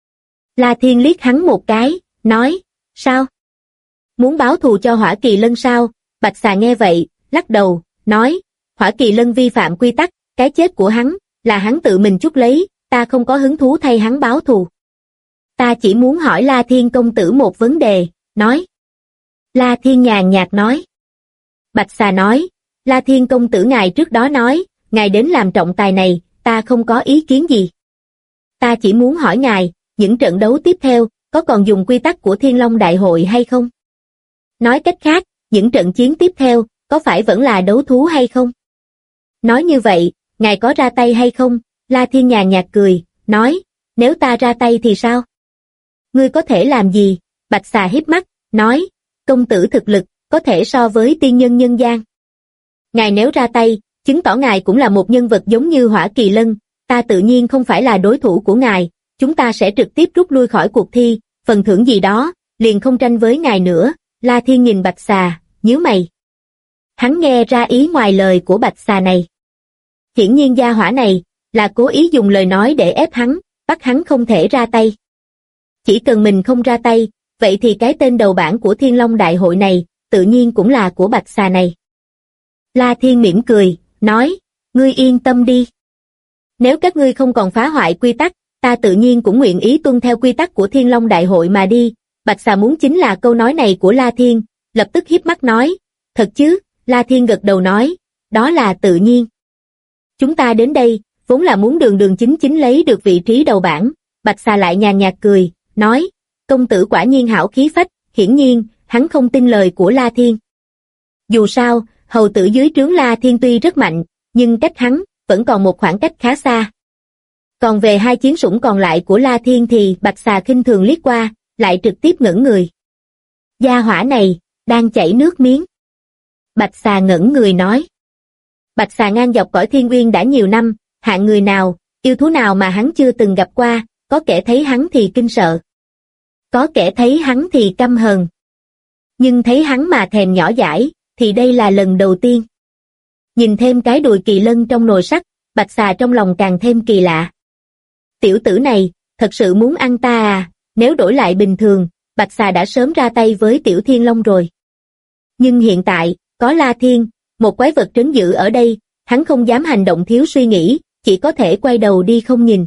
S2: La Thiên liếc hắn một cái, nói, sao? Muốn báo thù cho Hỏa Kỳ Lân sao? Bạch xà nghe vậy, lắc đầu, nói, Hỏa Kỳ Lân vi phạm quy tắc, cái chết của hắn, là hắn tự mình chuốc lấy, ta không có hứng thú thay hắn báo thù. Ta chỉ muốn hỏi La Thiên công tử một vấn đề, nói. La Thiên nhàn nhạt nói. Bạch xà nói, La Thiên công tử ngài trước đó nói, ngài đến làm trọng tài này, ta không có ý kiến gì. Ta chỉ muốn hỏi ngài, những trận đấu tiếp theo, có còn dùng quy tắc của Thiên Long Đại hội hay không? Nói cách khác, những trận chiến tiếp theo, có phải vẫn là đấu thú hay không? Nói như vậy, ngài có ra tay hay không? La Thiên nhàn nhạt cười, nói, nếu ta ra tay thì sao? Ngươi có thể làm gì? Bạch xà híp mắt, nói, công tử thực lực, có thể so với tiên nhân nhân gian. Ngài nếu ra tay, chứng tỏ ngài cũng là một nhân vật giống như Hỏa Kỳ Lân, ta tự nhiên không phải là đối thủ của ngài, chúng ta sẽ trực tiếp rút lui khỏi cuộc thi, phần thưởng gì đó, liền không tranh với ngài nữa. La Thiên nhìn Bạch xà, nhíu mày. Hắn nghe ra ý ngoài lời của Bạch xà này. Hiển nhiên gia hỏa này, là cố ý dùng lời nói để ép hắn, bắt hắn không thể ra tay. Chỉ cần mình không ra tay, vậy thì cái tên đầu bảng của Thiên Long Đại hội này, tự nhiên cũng là của Bạch xà này. La Thiên mỉm cười, nói, ngươi yên tâm đi. Nếu các ngươi không còn phá hoại quy tắc, ta tự nhiên cũng nguyện ý tuân theo quy tắc của Thiên Long Đại hội mà đi. Bạch xà muốn chính là câu nói này của La Thiên, lập tức híp mắt nói, thật chứ? La Thiên gật đầu nói, đó là tự nhiên. Chúng ta đến đây, vốn là muốn đường đường chính chính lấy được vị trí đầu bảng. Bạch xà lại nhàn nhạt cười, nói, công tử quả nhiên hảo khí phách. Hiển nhiên, hắn không tin lời của La Thiên. Dù sao, hầu tử dưới trướng La Thiên tuy rất mạnh, nhưng cách hắn, vẫn còn một khoảng cách khá xa. Còn về hai chiến sủng còn lại của La Thiên thì Bạch xà khinh thường liếc qua, lại trực tiếp ngẩn người. Gia hỏa này, đang chảy nước miếng. Bạch xà ngẩn người nói. Bạch xà ngang dọc cõi thiên uyên đã nhiều năm, hạng người nào, yêu thú nào mà hắn chưa từng gặp qua, có kẻ thấy hắn thì kinh sợ. Có kẻ thấy hắn thì căm hờn. Nhưng thấy hắn mà thèm nhỏ dãi, thì đây là lần đầu tiên. Nhìn thêm cái đùi kỳ lân trong nồi sắt, Bạch xà trong lòng càng thêm kỳ lạ. Tiểu tử này, thật sự muốn ăn ta à? Nếu đổi lại bình thường, Bạch xà đã sớm ra tay với Tiểu Thiên Long rồi. Nhưng hiện tại, có La Thiên, một quái vật trấn giữ ở đây, hắn không dám hành động thiếu suy nghĩ, chỉ có thể quay đầu đi không nhìn.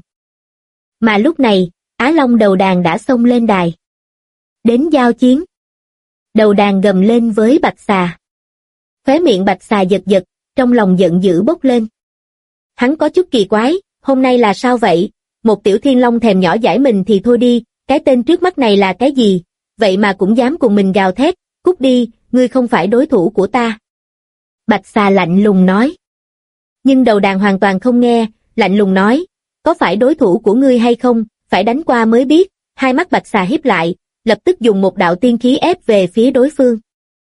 S2: Mà lúc này, Á Long đầu đàn đã xông lên đài. Đến giao chiến. Đầu đàn gầm lên với Bạch xà. Khóe miệng Bạch xà giật giật, trong lòng giận dữ bốc lên. Hắn có chút kỳ quái, hôm nay là sao vậy? Một Tiểu Thiên Long thèm nhỏ dãi mình thì thôi đi, cái tên trước mắt này là cái gì? Vậy mà cũng dám cùng mình gào thét, cút đi, ngươi không phải đối thủ của ta. Bạch xà lạnh lùng nói. Nhưng đầu đàn hoàn toàn không nghe, lạnh lùng nói, có phải đối thủ của ngươi hay không, phải đánh qua mới biết. Hai mắt Bạch xà híp lại, lập tức dùng một đạo tiên khí ép về phía đối phương.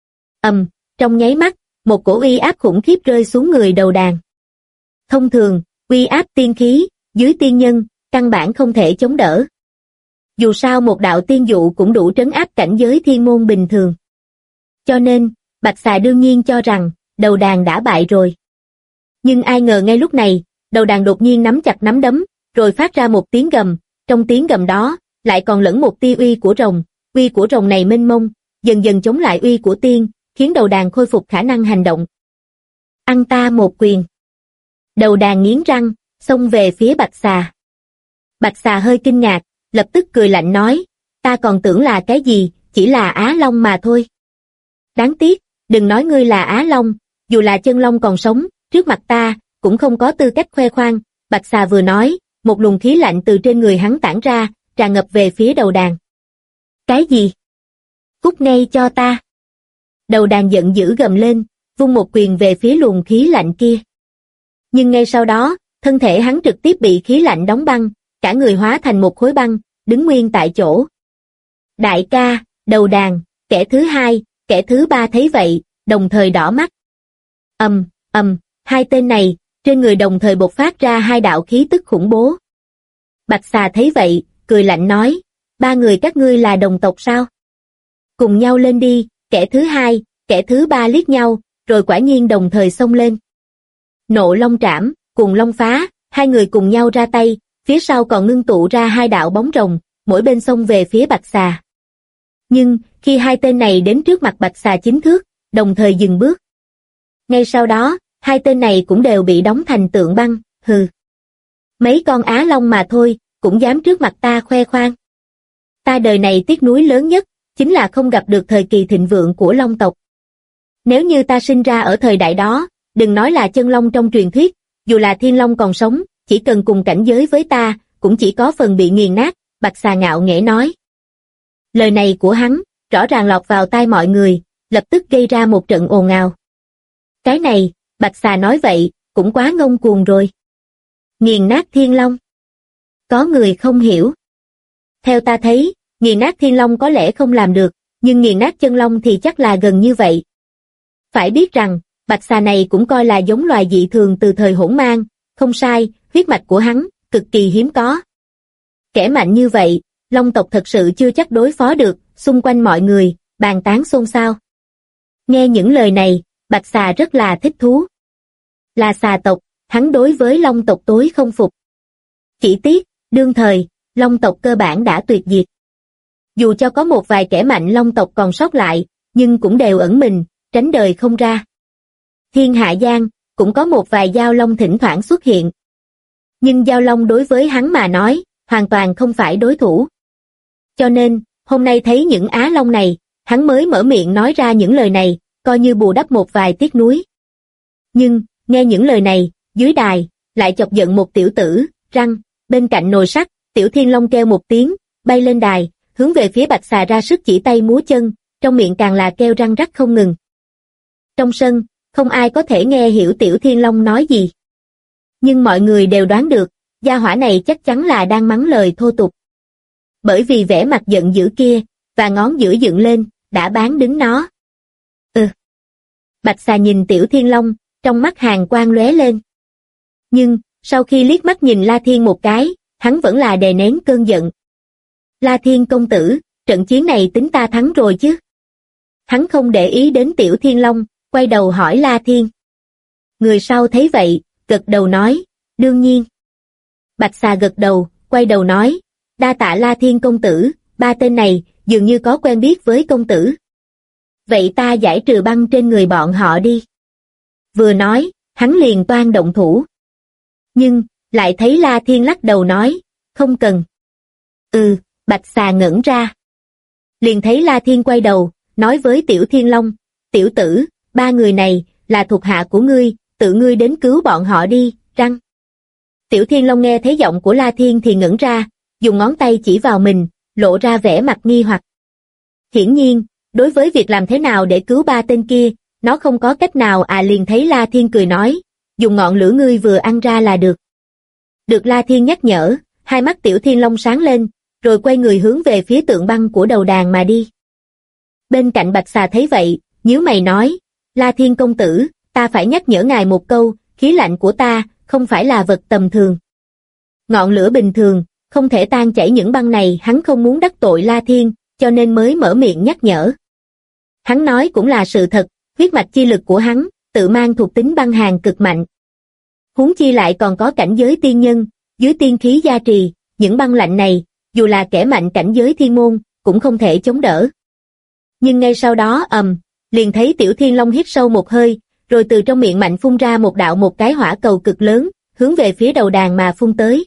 S2: Trong nháy mắt, một cổ uy áp khủng khiếp rơi xuống người đầu đàn. Thông thường, uy áp tiên khí, dưới tiên nhân, căn bản không thể chống đỡ. Dù sao một đạo tiên dụ cũng đủ trấn áp cảnh giới thiên môn bình thường. Cho nên, Bạch xà đương nhiên cho rằng, đầu đàn đã bại rồi. Nhưng ai ngờ ngay lúc này, đầu đàn đột nhiên nắm chặt nắm đấm, rồi phát ra một tiếng gầm, trong tiếng gầm đó, lại còn lẫn một tia uy của rồng. Uy của rồng này mênh mông, dần dần chống lại uy của tiên, khiến đầu đàn khôi phục khả năng hành động. Ăn ta một quyền. Đầu đàn nghiến răng, xông về phía Bạch xà. Bạch xà hơi kinh ngạc, lập tức cười lạnh nói, ta còn tưởng là cái gì, chỉ là Á Long mà thôi. Đáng tiếc, đừng nói ngươi là Á Long, dù là chân Long còn sống, trước mặt ta, cũng không có tư cách khoe khoang. Bạch xà vừa nói, một luồng khí lạnh từ trên người hắn tản ra, tràn ngập về phía đầu đàn. Cái gì? Cút ngay cho ta. Đầu đàn giận dữ gầm lên, vung một quyền về phía luồng khí lạnh kia. Nhưng ngay sau đó, thân thể hắn trực tiếp bị khí lạnh đóng băng, cả người hóa thành một khối băng, đứng nguyên tại chỗ. Đại ca, đầu đàn, kẻ thứ hai, kẻ thứ ba thấy vậy, đồng thời đỏ mắt. Hai tên này, trên người đồng thời bộc phát ra hai đạo khí tức khủng bố. Bạch xà thấy vậy, cười lạnh nói, ba người các ngươi là đồng tộc sao? Cùng nhau lên đi. Kẻ thứ hai, kẻ thứ ba liếc nhau, rồi quả nhiên đồng thời xông lên. Nộ long trảm, cùng long phá, hai người cùng nhau ra tay, phía sau còn ngưng tụ ra hai đạo bóng rồng, mỗi bên xông về phía Bạch xà. Nhưng, khi hai tên này đến trước mặt Bạch xà 9 thước, đồng thời dừng bước. Ngay sau đó, hai tên này cũng đều bị đóng thành tượng băng, hừ. Mấy con Á Long mà thôi, cũng dám trước mặt ta khoe khoang. Ta đời này tiếc nuối lớn nhất, chính là không gặp được thời kỳ thịnh vượng của Long tộc. Nếu như ta sinh ra ở thời đại đó, đừng nói là chân long trong truyền thuyết, dù là thiên long còn sống, chỉ cần cùng cảnh giới với ta, cũng chỉ có phần bị nghiền nát, Bạch Xà ngạo nghễ nói. Lời này của hắn, rõ ràng lọt vào tai mọi người, lập tức gây ra một trận ồn ào. Cái này, Bạch Xà nói vậy, cũng quá ngông cuồng rồi. Nghiền nát thiên long. Có người không hiểu. Theo ta thấy, nghiền nát thiên long có lẽ không làm được, nhưng nghiền nát chân long thì chắc là gần như vậy. Phải biết rằng, Bạch Xà này cũng coi là giống loài dị thường từ thời hỗn mang, không sai, huyết mạch của hắn, cực kỳ hiếm có. Kẻ mạnh như vậy, Long tộc thật sự chưa chắc đối phó được, xung quanh mọi người, bàn tán xôn xao. Nghe những lời này, Bạch Xà rất là thích thú. Là xà tộc, hắn đối với Long tộc tối không phục. Chỉ tiếc, đương thời, Long tộc cơ bản đã tuyệt diệt. Dù cho có một vài kẻ mạnh Long tộc còn sót lại, nhưng cũng đều ẩn mình, tránh đời không ra. Thiên Hạ Giang, cũng có một vài giao long thỉnh thoảng xuất hiện. Nhưng giao long đối với hắn mà nói, hoàn toàn không phải đối thủ. Cho nên, hôm nay thấy những á long này, hắn mới mở miệng nói ra những lời này, coi như bù đắp một vài tiếc nuối. Nhưng, nghe những lời này, dưới đài, lại chọc giận một tiểu tử, răng, bên cạnh nồi sắt, Tiểu Thiên Long kêu một tiếng, bay lên đài, hướng về phía Bạch Xà ra sức chỉ tay múa chân, trong miệng càng là kêu răng rắc không ngừng. Trong sân, không ai có thể nghe hiểu Tiểu Thiên Long nói gì. Nhưng mọi người đều đoán được, gia hỏa này chắc chắn là đang mắng lời thô tục. Bởi vì vẻ mặt giận dữ kia, và ngón giữa dựng lên, đã bán đứng nó. Bạch Xà nhìn Tiểu Thiên Long, trong mắt hàn quang lóe lên. Nhưng, sau khi liếc mắt nhìn La Thiên một cái, hắn vẫn là đè nén cơn giận. La Thiên công tử, trận chiến này tính ta thắng rồi chứ? Hắn không để ý đến Tiểu Thiên Long, quay đầu hỏi La Thiên. Người sau thấy vậy, gật đầu nói, đương nhiên. Bạch Xà gật đầu, quay đầu nói, đa tạ La Thiên công tử, ba tên này, dường như có quen biết với công tử. Vậy ta giải trừ băng trên người bọn họ đi. Vừa nói, hắn liền toan động thủ. Nhưng, lại thấy La Thiên lắc đầu nói, không cần. Bạch Xà ngẩn ra. Liền thấy La Thiên quay đầu, nói với Tiểu Thiên Long, tiểu tử, ba người này, là thuộc hạ của ngươi, tự ngươi đến cứu bọn họ đi, răng. Tiểu Thiên Long nghe thấy giọng của La Thiên thì ngẩn ra, dùng ngón tay chỉ vào mình, lộ ra vẻ mặt nghi hoặc. Hiển nhiên, đối với việc làm thế nào để cứu ba tên kia, nó không có cách nào liền thấy La Thiên cười nói, dùng ngọn lửa ngươi vừa ăn ra là được. Được La Thiên nhắc nhở, hai mắt Tiểu Thiên Long sáng lên, rồi quay người hướng về phía tượng băng của đầu đàn mà đi. Bên cạnh Bạch Xà thấy vậy, nhíu mày nói, La Thiên công tử, ta phải nhắc nhở ngài một câu, khí lạnh của ta, không phải là vật tầm thường. Ngọn lửa bình thường, không thể tan chảy những băng này, hắn không muốn đắc tội La Thiên, cho nên mới mở miệng nhắc nhở. Hắn nói cũng là sự thật, huyết mạch chi lực của hắn, tự mang thuộc tính băng hàn cực mạnh. Huống chi lại còn có cảnh giới tiên nhân, dưới tiên khí gia trì, những băng lạnh này, dù là kẻ mạnh cảnh giới thiên môn, cũng không thể chống đỡ. Nhưng ngay sau đó liền thấy Tiểu Thiên Long hít sâu một hơi, rồi từ trong miệng mạnh phun ra một cái hỏa cầu cực lớn, hướng về phía đầu đàn mà phun tới.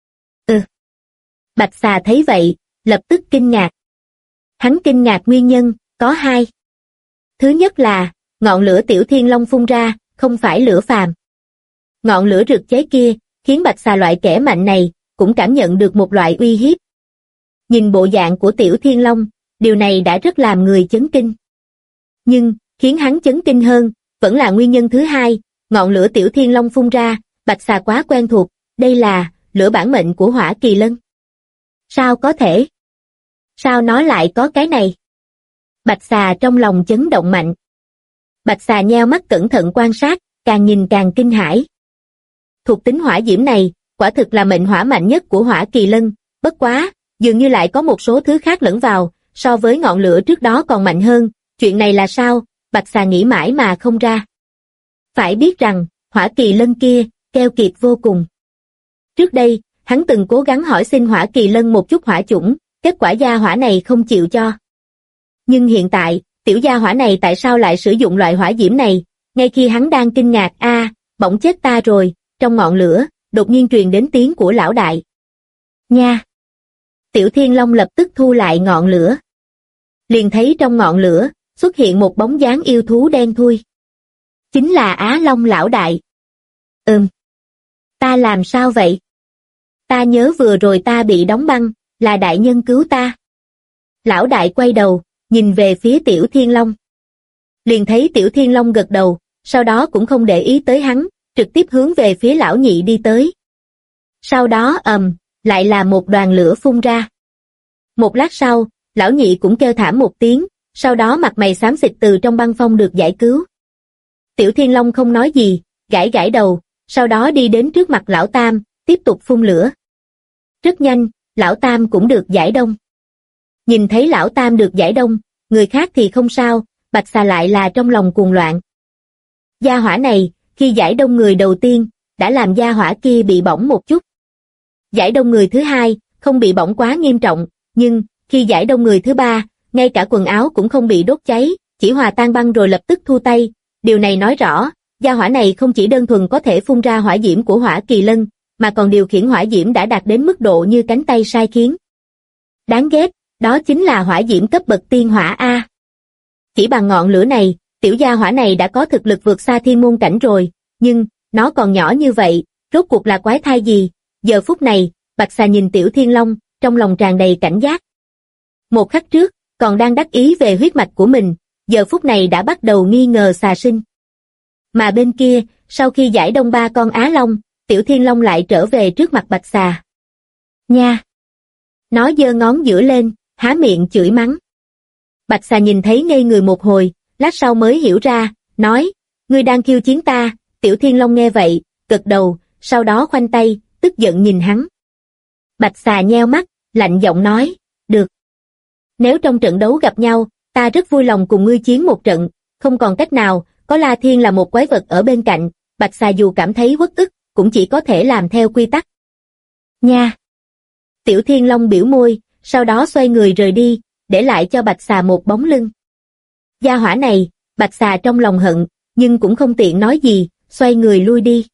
S2: Bạch Xà thấy vậy, lập tức kinh ngạc. Hắn kinh ngạc nguyên nhân, có hai. Thứ nhất là, ngọn lửa Tiểu Thiên Long phun ra, không phải lửa phàm. Ngọn lửa rực cháy kia, khiến Bạch Xà loại kẻ mạnh này, cũng cảm nhận được một loại uy hiếp. Nhìn bộ dạng của Tiểu Thiên Long, điều này đã rất làm người chấn kinh. Nhưng, khiến hắn chấn kinh hơn, vẫn là nguyên nhân thứ hai, ngọn lửa Tiểu Thiên Long phun ra, Bạch Xà quá quen thuộc, đây là, lửa bản mệnh của Hỏa Kỳ Lân. Sao có thể? Sao nó lại có cái này? Bạch Xà trong lòng chấn động mạnh. Bạch Xà nheo mắt cẩn thận quan sát, càng nhìn càng kinh hãi. Thuộc tính hỏa diễm này, quả thực là mệnh hỏa mạnh nhất của Hỏa Kỳ Lân, bất quá, dường như lại có một số thứ khác lẫn vào, so với ngọn lửa trước đó còn mạnh hơn, chuyện này là sao, Bạch Xà nghĩ mãi mà không ra. Phải biết rằng, Hỏa Kỳ Lân kia, keo kiệt vô cùng. Trước đây, hắn từng cố gắng hỏi xin Hỏa Kỳ Lân một chút hỏa chủng, kết quả gia hỏa này không chịu cho. Nhưng hiện tại, tiểu gia hỏa này tại sao lại sử dụng loại hỏa diễm này, ngay khi hắn đang kinh ngạc bỗng chết ta rồi, trong ngọn lửa, đột nhiên truyền đến tiếng của lão đại. Nha! Tiểu Thiên Long lập tức thu lại ngọn lửa. Liền thấy trong ngọn lửa xuất hiện một bóng dáng yêu thú đen thui. Chính là Á Long lão đại. Ta làm sao vậy? Ta nhớ vừa rồi ta bị đóng băng, là đại nhân cứu ta. Lão đại quay đầu, nhìn về phía Tiểu Thiên Long. Liền thấy Tiểu Thiên Long gật đầu, sau đó cũng không để ý tới hắn, trực tiếp hướng về phía lão nhị đi tới. Sau đó lại là một đoàn lửa phun ra. Một lát sau, lão nhị cũng kêu thảm một tiếng, sau đó mặt mày xám xịt từ trong băng phong được giải cứu. Tiểu Thiên Long không nói gì, gãi gãi đầu, sau đó đi đến trước mặt lão tam, tiếp tục phun lửa. Rất nhanh, lão tam cũng được giải đông. Nhìn thấy lão tam được giải đông, người khác thì không sao, Bạch Xà lại là trong lòng cuồng loạn. Gia hỏa này, khi giải đông người đầu tiên, đã làm gia hỏa kia bị bỏng một chút. Giải đông người thứ hai, không bị bỏng quá nghiêm trọng, nhưng, khi giải đông người thứ ba, ngay cả quần áo cũng không bị đốt cháy, chỉ hòa tan băng rồi lập tức thu tay. Điều này nói rõ, gia hỏa này không chỉ đơn thuần có thể phun ra hỏa diễm của hỏa kỳ lân, mà còn điều khiển hỏa diễm đã đạt đến mức độ như cánh tay sai khiến. Đáng ghét, đó chính là hỏa diễm cấp bậc tiên hỏa A. Chỉ bằng ngọn lửa này, tiểu gia hỏa này đã có thực lực vượt xa thiên môn cảnh rồi, nhưng, nó còn nhỏ như vậy, rốt cuộc là quái thai gì? Giờ phút này, Bạch Xà nhìn Tiểu Thiên Long, trong lòng tràn đầy cảnh giác. Một khắc trước, còn đang đắc ý về huyết mạch của mình, giờ phút này đã bắt đầu nghi ngờ xà sinh. Mà bên kia, sau khi giải đông 3 con Á Long, Tiểu Thiên Long lại trở về trước mặt Bạch Xà. Nha! Nó giơ ngón giữa lên, há miệng chửi mắng. Bạch Xà nhìn thấy ngây người một hồi, lát sau mới hiểu ra, nói, ngươi đang khiêu chiến ta. Tiểu Thiên Long nghe vậy, gật đầu, sau đó khoanh tay, tức giận nhìn hắn. Bạch Xà nheo mắt, lạnh giọng nói, được. Nếu trong trận đấu gặp nhau, ta rất vui lòng cùng ngươi chiến một trận, không còn cách nào, có La Thiên là một quái vật ở bên cạnh, Bạch Xà dù cảm thấy uất ức, cũng chỉ có thể làm theo quy tắc. Nha! Tiểu Thiên Long biểu môi, sau đó xoay người rời đi, để lại cho Bạch Xà một bóng lưng. Gia hỏa này, Bạch Xà trong lòng hận, nhưng cũng không tiện nói gì, xoay người lui đi.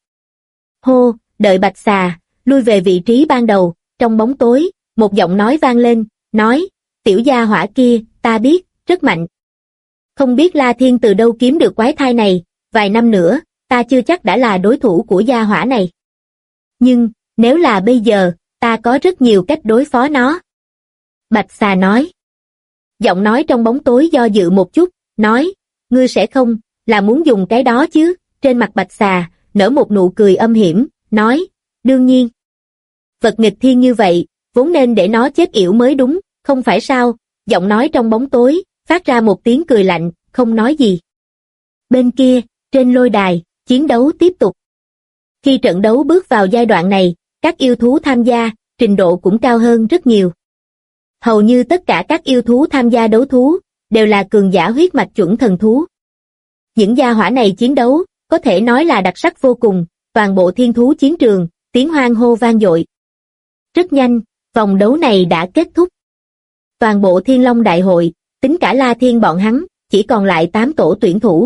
S2: Hô, đợi Bạch Xà, lui về vị trí ban đầu, trong bóng tối, một giọng nói vang lên, nói, tiểu gia hỏa kia, ta biết, rất mạnh. Không biết La Thiên từ đâu kiếm được quái thai này, vài năm nữa, ta chưa chắc đã là đối thủ của gia hỏa này. Nhưng, nếu là bây giờ, ta có rất nhiều cách đối phó nó. Bạch Xà nói. Giọng nói trong bóng tối do dự một chút, nói, ngươi sẽ không, là muốn dùng cái đó chứ? Trên mặt Bạch Xà, nở một nụ cười âm hiểm, nói, đương nhiên. Vật nghịch thiên như vậy, vốn nên để nó chết yểu mới đúng, không phải sao? Giọng nói trong bóng tối, phát ra một tiếng cười lạnh, không nói gì. Bên kia, trên lôi đài, chiến đấu tiếp tục. Khi trận đấu bước vào giai đoạn này, các yêu thú tham gia, trình độ cũng cao hơn rất nhiều. Hầu như tất cả các yêu thú tham gia đấu thú, đều là cường giả huyết mạch chuẩn thần thú. Những gia hỏa này chiến đấu, có thể nói là đặc sắc vô cùng, toàn bộ thiên thú chiến trường, tiếng hoan hô vang dội. Rất nhanh, vòng đấu này đã kết thúc. Toàn bộ Thiên Long Đại hội, tính cả La Thiên bọn hắn, chỉ còn lại 8 tổ tuyển thủ.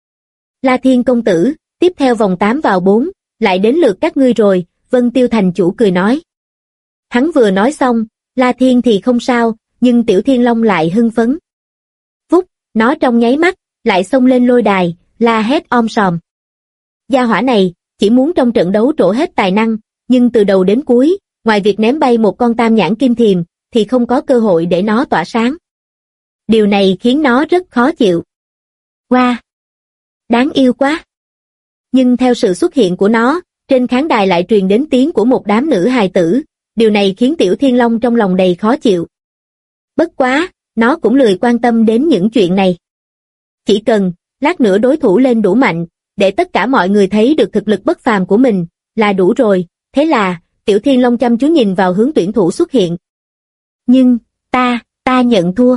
S2: La Thiên công tử, tiếp theo vòng 8 vào 4, lại đến lượt các ngươi rồi, Vân Tiêu thành chủ cười nói. Hắn vừa nói xong, La Thiên thì không sao, nhưng Tiểu Thiên Long lại hưng phấn. Vút, nó trong nháy mắt, lại xông lên lôi đài, la hét om sòm. Gia hỏa này, chỉ muốn trong trận đấu trổ hết tài năng, nhưng từ đầu đến cuối, ngoài việc ném bay một con tam nhãn kim thiềm, thì không có cơ hội để nó tỏa sáng. Điều này khiến nó rất khó chịu. Wow! Đáng yêu quá! Nhưng theo sự xuất hiện của nó, trên khán đài lại truyền đến tiếng của một đám nữ hài tử, điều này khiến Tiểu Thiên Long trong lòng đầy khó chịu. Bất quá, nó cũng lười quan tâm đến những chuyện này. Chỉ cần, lát nữa đối thủ lên đủ mạnh, để tất cả mọi người thấy được thực lực bất phàm của mình, là đủ rồi. Thế là, Tiểu Thiên Long chăm chú nhìn vào hướng tuyển thủ xuất hiện. Nhưng, ta nhận thua.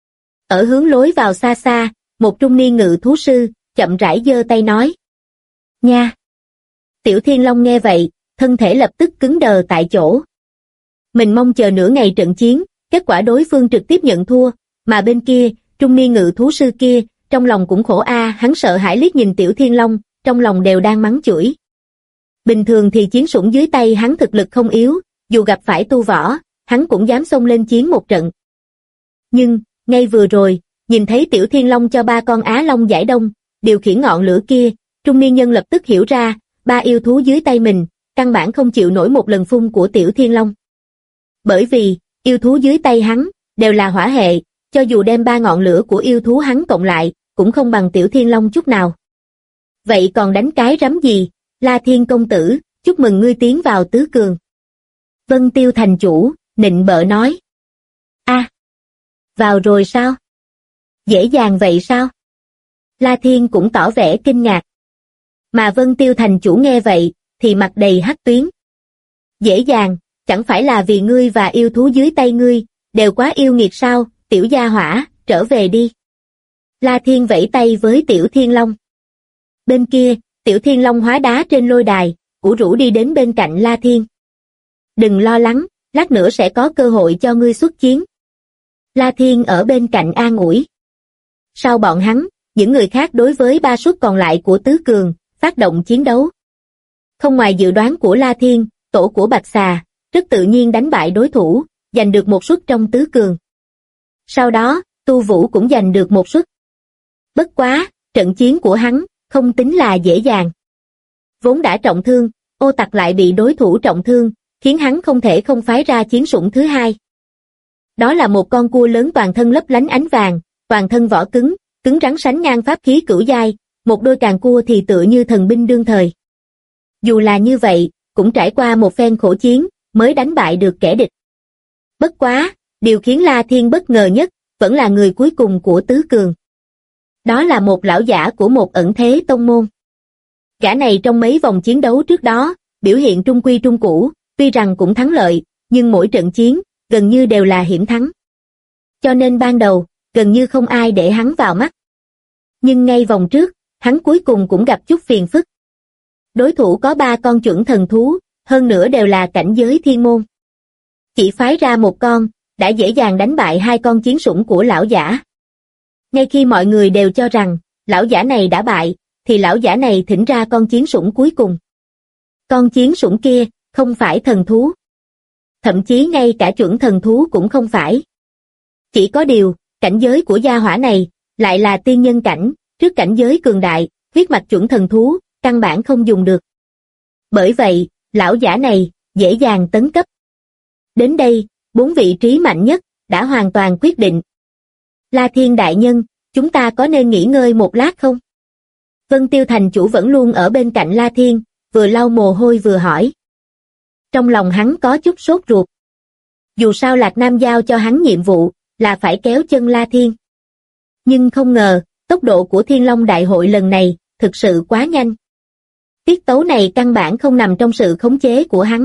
S2: Ở hướng lối vào xa xa, một trung niên ngự thú sư, chậm rãi giơ tay nói. Nha! Tiểu Thiên Long nghe vậy, thân thể lập tức cứng đờ tại chỗ. Mình mong chờ nửa ngày trận chiến, kết quả đối phương trực tiếp nhận thua, mà bên kia, trung niên ngự thú sư kia, trong lòng cũng khổ hắn sợ hãi liếc nhìn Tiểu Thiên Long, trong lòng đều đang mắng chửi. Bình thường thì chiến sủng dưới tay hắn thực lực không yếu, dù gặp phải tu võ, hắn cũng dám xông lên chiến một trận. Nhưng, ngay vừa rồi, nhìn thấy Tiểu Thiên Long cho 3 con Á Long giải đông, điều khiển ngọn lửa kia, trung niên nhân lập tức hiểu ra, 3 yêu thú dưới tay mình, căn bản không chịu nổi một lần phun của Tiểu Thiên Long. Bởi vì, yêu thú dưới tay hắn, đều là hỏa hệ, cho dù đem 3 ngọn lửa của yêu thú hắn cộng lại, cũng không bằng Tiểu Thiên Long chút nào. Vậy còn đánh cái rắm gì, La Thiên công tử, chúc mừng ngươi tiến vào tứ cường. Vân Tiêu thành chủ, nịnh bợ nói. Vào rồi sao? Dễ dàng vậy sao? La Thiên cũng tỏ vẻ kinh ngạc. Mà Vân Tiêu thành chủ nghe vậy, thì mặt đầy hắc tuyến. Dễ dàng, chẳng phải là vì ngươi và yêu thú dưới tay ngươi, đều quá yêu nghiệt sao, tiểu gia hỏa, trở về đi. La Thiên vẫy tay với Tiểu Thiên Long. Bên kia, Tiểu Thiên Long hóa đá trên lôi đài, ủ rũ đi đến bên cạnh La Thiên. Đừng lo lắng, lát nữa sẽ có cơ hội cho ngươi xuất chiến. La Thiên ở bên cạnh an ủi. Sau bọn hắn, những người khác đối với 3 suất còn lại của tứ cường, phát động chiến đấu. Không ngoài dự đoán của La Thiên, tổ của Bạch Xà, rất tự nhiên đánh bại đối thủ, giành được một suất trong tứ cường. Sau đó, Tu Vũ cũng giành được một suất. Bất quá, trận chiến của hắn, không tính là dễ dàng. Vốn đã trọng thương, Ô Tặc lại bị đối thủ trọng thương, khiến hắn không thể không phái ra chiến sủng thứ hai. Đó là một con cua lớn toàn thân lấp lánh ánh vàng, toàn thân vỏ cứng, cứng rắn sánh ngang pháp khí cửu giai, một đôi càng cua thì tựa như thần binh đương thời. Dù là như vậy, cũng trải qua một phen khổ chiến, mới đánh bại được kẻ địch. Bất quá, điều khiến La Thiên bất ngờ nhất, vẫn là người cuối cùng của tứ cường. Đó là một lão giả của một ẩn thế tông môn. Gã này trong mấy vòng chiến đấu trước đó, biểu hiện trung quy trung cũ, tuy rằng cũng thắng lợi, nhưng mỗi trận chiến, gần như đều là hiểm thắng. Cho nên ban đầu, gần như không ai để hắn vào mắt. Nhưng ngay vòng trước, hắn cuối cùng cũng gặp chút phiền phức. Đối thủ có 3 con chuẩn thần thú, hơn nữa đều là cảnh giới thiên môn. Chỉ phái ra một con, đã dễ dàng đánh bại 2 con chiến sủng của lão giả. Ngay khi mọi người đều cho rằng, lão giả này đã bại, thì lão giả này thỉnh ra con chiến sủng cuối cùng. Con chiến sủng kia, không phải thần thú. Thậm chí ngay cả chuẩn thần thú cũng không phải. Chỉ có điều, cảnh giới của gia hỏa này, lại là tiên nhân cảnh, trước cảnh giới cường đại, huyết mạch chuẩn thần thú, căn bản không dùng được. Bởi vậy, lão giả này, dễ dàng tấn cấp. Đến đây, 4 vị trí mạnh nhất, đã hoàn toàn quyết định. La Thiên đại nhân, chúng ta có nên nghỉ ngơi một lát không? Vân Tiêu thành chủ vẫn luôn ở bên cạnh La Thiên, vừa lau mồ hôi vừa hỏi. Trong lòng hắn có chút sốt ruột. Dù sao Lạc Nam giao cho hắn nhiệm vụ, là phải kéo chân La Thiên. Nhưng không ngờ, tốc độ của Thiên Long Đại hội lần này, thực sự quá nhanh. Tiết tấu này căn bản không nằm trong sự khống chế của hắn.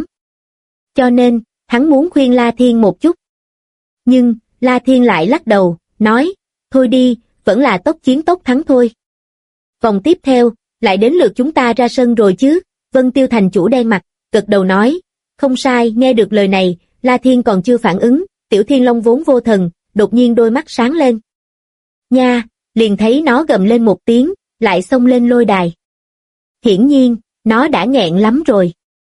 S2: Cho nên, hắn muốn khuyên La Thiên một chút. Nhưng, La Thiên lại lắc đầu, nói, thôi đi, vẫn là tốc chiến tốc thắng thôi. Vòng tiếp theo, lại đến lượt chúng ta ra sân rồi chứ, Vân Tiêu thành chủ đen mặt, gật đầu nói, không sai, nghe được lời này, La Thiên còn chưa phản ứng, Tiểu Thiên Long vốn vô thần, đột nhiên đôi mắt sáng lên. Nha, liền thấy nó gầm lên một tiếng, lại xông lên lôi đài. Hiển nhiên, nó đã nghẹn lắm rồi.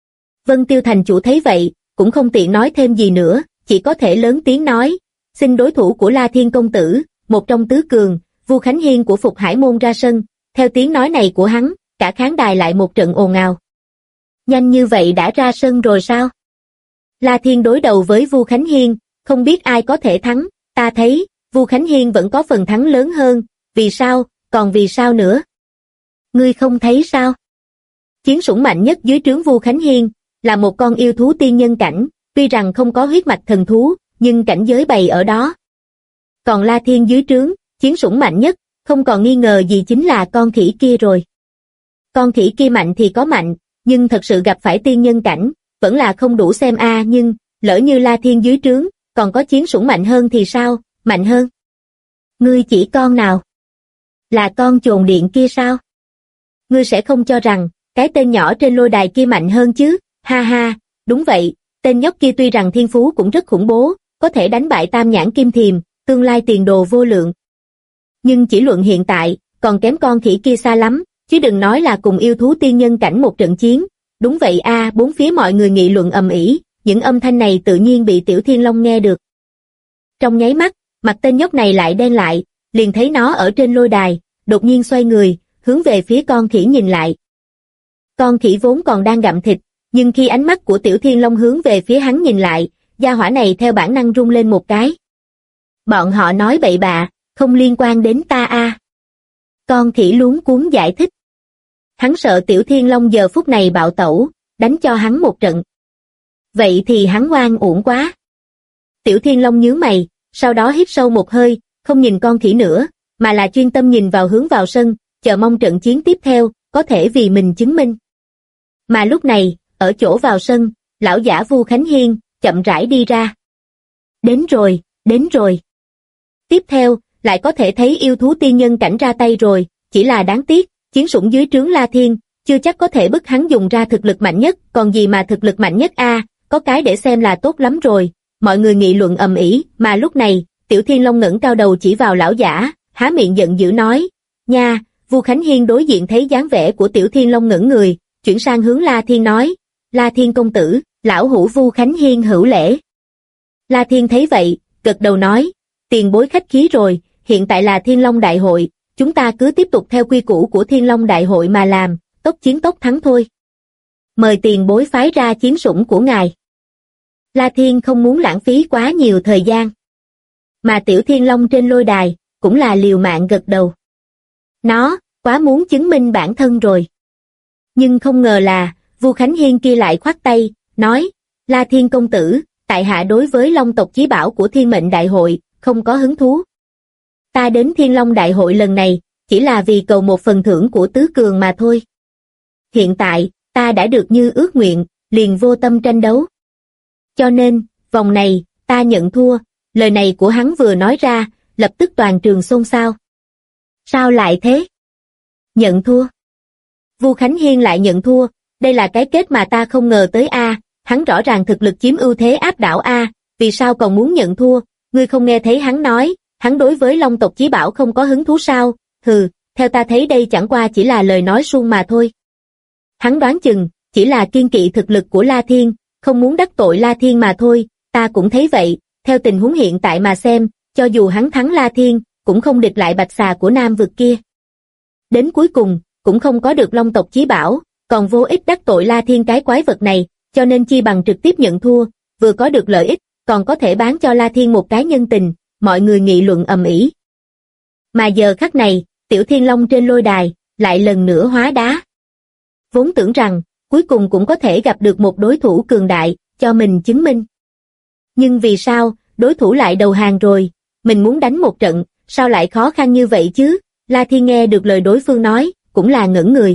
S2: Vân Tiêu thành chủ thấy vậy, cũng không tiện nói thêm gì nữa, chỉ có thể lớn tiếng nói, xin đối thủ của La Thiên công tử, một trong tứ cường, Vu Khánh Hiên của Phục Hải môn ra sân. Theo tiếng nói này của hắn, cả khán đài lại một trận ồn ào. Nhanh như vậy đã ra sân rồi sao? La Thiên đối đầu với Vu Khánh Hiên, không biết ai có thể thắng, ta thấy, Vu Khánh Hiên vẫn có phần thắng lớn hơn, vì sao, còn vì sao nữa? Ngươi không thấy sao? Chiến sủng mạnh nhất dưới trướng Vu Khánh Hiên, là một con yêu thú tiên nhân cảnh, tuy rằng không có huyết mạch thần thú, nhưng cảnh giới bày ở đó. Còn La Thiên dưới trướng, chiến sủng mạnh nhất, không còn nghi ngờ gì chính là con khỉ kia rồi. Con khỉ kia mạnh thì có mạnh, nhưng thật sự gặp phải tiên nhân cảnh, vẫn là không đủ xem nhưng, lỡ như La Thiên dưới trướng, còn có chiến sủng mạnh hơn thì sao, mạnh hơn? Ngươi chỉ con nào? Là con chồn điện kia sao? Ngươi sẽ không cho rằng, cái tên nhỏ trên lôi đài kia mạnh hơn chứ, ha ha, đúng vậy, tên nhóc kia tuy rằng thiên phú cũng rất khủng bố, có thể đánh bại Tam Nhãn Kim Thiềm, tương lai tiền đồ vô lượng. Nhưng chỉ luận hiện tại, còn kém con khỉ kia xa lắm, chứ đừng nói là cùng yêu thú tiên nhân cảnh một trận chiến. Đúng vậy bốn phía mọi người nghị luận ầm ĩ, những âm thanh này tự nhiên bị Tiểu Thiên Long nghe được. Trong nháy mắt, mặt tên nhóc này lại đen lại, liền thấy nó ở trên lôi đài, đột nhiên xoay người, hướng về phía con khỉ nhìn lại. Con khỉ vốn còn đang gặm thịt, nhưng khi ánh mắt của Tiểu Thiên Long hướng về phía hắn nhìn lại, gia hỏa này theo bản năng rung lên một cái. Bọn họ nói bậy bạ, không liên quan đến ta a. Con khỉ luống cuống giải thích. Hắn sợ Tiểu Thiên Long giờ phút này bạo tẩu, đánh cho hắn một trận. Vậy thì hắn oan uổng quá. Tiểu Thiên Long nhướng mày, sau đó hít sâu một hơi, không nhìn con khỉ nữa, mà là chuyên tâm nhìn vào hướng vào sân, chờ mong trận chiến tiếp theo, có thể vì mình chứng minh. Mà lúc này, ở chỗ vào sân, lão giả Vu Khánh Hiên, chậm rãi đi ra. Đến rồi, đến rồi. Tiếp theo, lại có thể thấy yêu thú tiên nhân cảnh ra tay rồi, chỉ là đáng tiếc, chiến sủng dưới trướng La Thiên, chưa chắc có thể bức hắn dùng ra thực lực mạnh nhất, còn gì mà thực lực mạnh nhất a, có cái để xem là tốt lắm rồi. Mọi người nghị luận ầm ĩ, mà lúc này, Tiểu Thiên Long ngẩng cao đầu chỉ vào lão giả, há miệng giận dữ nói, nha. Vu Khánh Hiên đối diện thấy dáng vẻ của Tiểu Thiên Long ngẩn người, chuyển sang hướng La Thiên nói, La Thiên công tử, lão hữu Vu Khánh Hiên hữu lễ. La Thiên thấy vậy, gật đầu nói, tiền bối khách khí rồi, hiện tại là Thiên Long Đại hội, chúng ta cứ tiếp tục theo quy củ của Thiên Long Đại hội mà làm, tốc chiến tốc thắng thôi. Mời tiền bối phái ra chiến sủng của ngài. La Thiên không muốn lãng phí quá nhiều thời gian. Mà Tiểu Thiên Long trên lôi đài, cũng là liều mạng gật đầu. Nó, quá muốn chứng minh bản thân rồi. Nhưng không ngờ là, Vu Khánh Hiên kia lại khoát tay, nói, La Thiên công tử, tại hạ đối với Long tộc chí bảo của Thiên Mệnh Đại hội, không có hứng thú. Ta đến Thiên Long Đại hội lần này, chỉ là vì cầu một phần thưởng của tứ cường mà thôi. Hiện tại, ta đã được như ước nguyện, liền vô tâm tranh đấu. Cho nên, vòng này, ta nhận thua, lời này của hắn vừa nói ra, lập tức toàn trường xôn xao. Sao lại thế? Nhận thua. Vu Khánh Hiên lại nhận thua, đây là cái kết mà ta không ngờ tới a, hắn rõ ràng thực lực chiếm ưu thế áp đảo a, vì sao còn muốn nhận thua, ngươi không nghe thấy hắn nói, hắn đối với Long tộc chí bảo không có hứng thú sao, hừ, theo ta thấy đây chẳng qua chỉ là lời nói suông mà thôi. Hắn đoán chừng, chỉ là kiêng kỵ thực lực của La Thiên, không muốn đắc tội La Thiên mà thôi, ta cũng thấy vậy, theo tình huống hiện tại mà xem, cho dù hắn thắng La Thiên, cũng không địch lại bạch xà của Nam vực kia. Đến cuối cùng, cũng không có được Long tộc chí bảo, còn vô ích đắc tội La Thiên cái quái vật này, cho nên chi bằng trực tiếp nhận thua, vừa có được lợi ích, còn có thể bán cho La Thiên một cái nhân tình, mọi người nghị luận ầm ĩ. Mà giờ khắc này, Tiểu Thiên Long trên lôi đài, lại lần nữa hóa đá. Vốn tưởng rằng, cuối cùng cũng có thể gặp được một đối thủ cường đại, cho mình chứng minh. Nhưng vì sao, đối thủ lại đầu hàng rồi, mình muốn đánh một trận, sao lại khó khăn như vậy chứ? La Thiên nghe được lời đối phương nói, cũng là ngẩn người.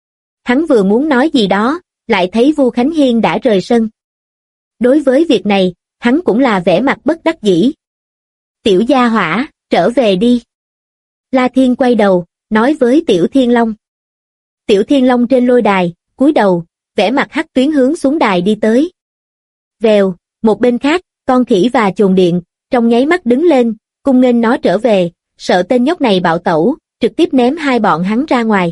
S2: Hắn vừa muốn nói gì đó, lại thấy Vu Khánh Hiên đã rời sân. Đối với việc này, hắn cũng là vẻ mặt bất đắc dĩ. Tiểu gia hỏa, trở về đi. La Thiên quay đầu, nói với Tiểu Thiên Long. Tiểu Thiên Long trên lôi đài, cúi đầu, vẻ mặt hắc tuyến hướng xuống đài đi tới. Vèo, một bên khác, con khỉ và chồn điện, trong nháy mắt đứng lên, cung nghênh nó trở về, sợ tên nhóc này bạo tẩu, trực tiếp ném hai bọn hắn ra ngoài.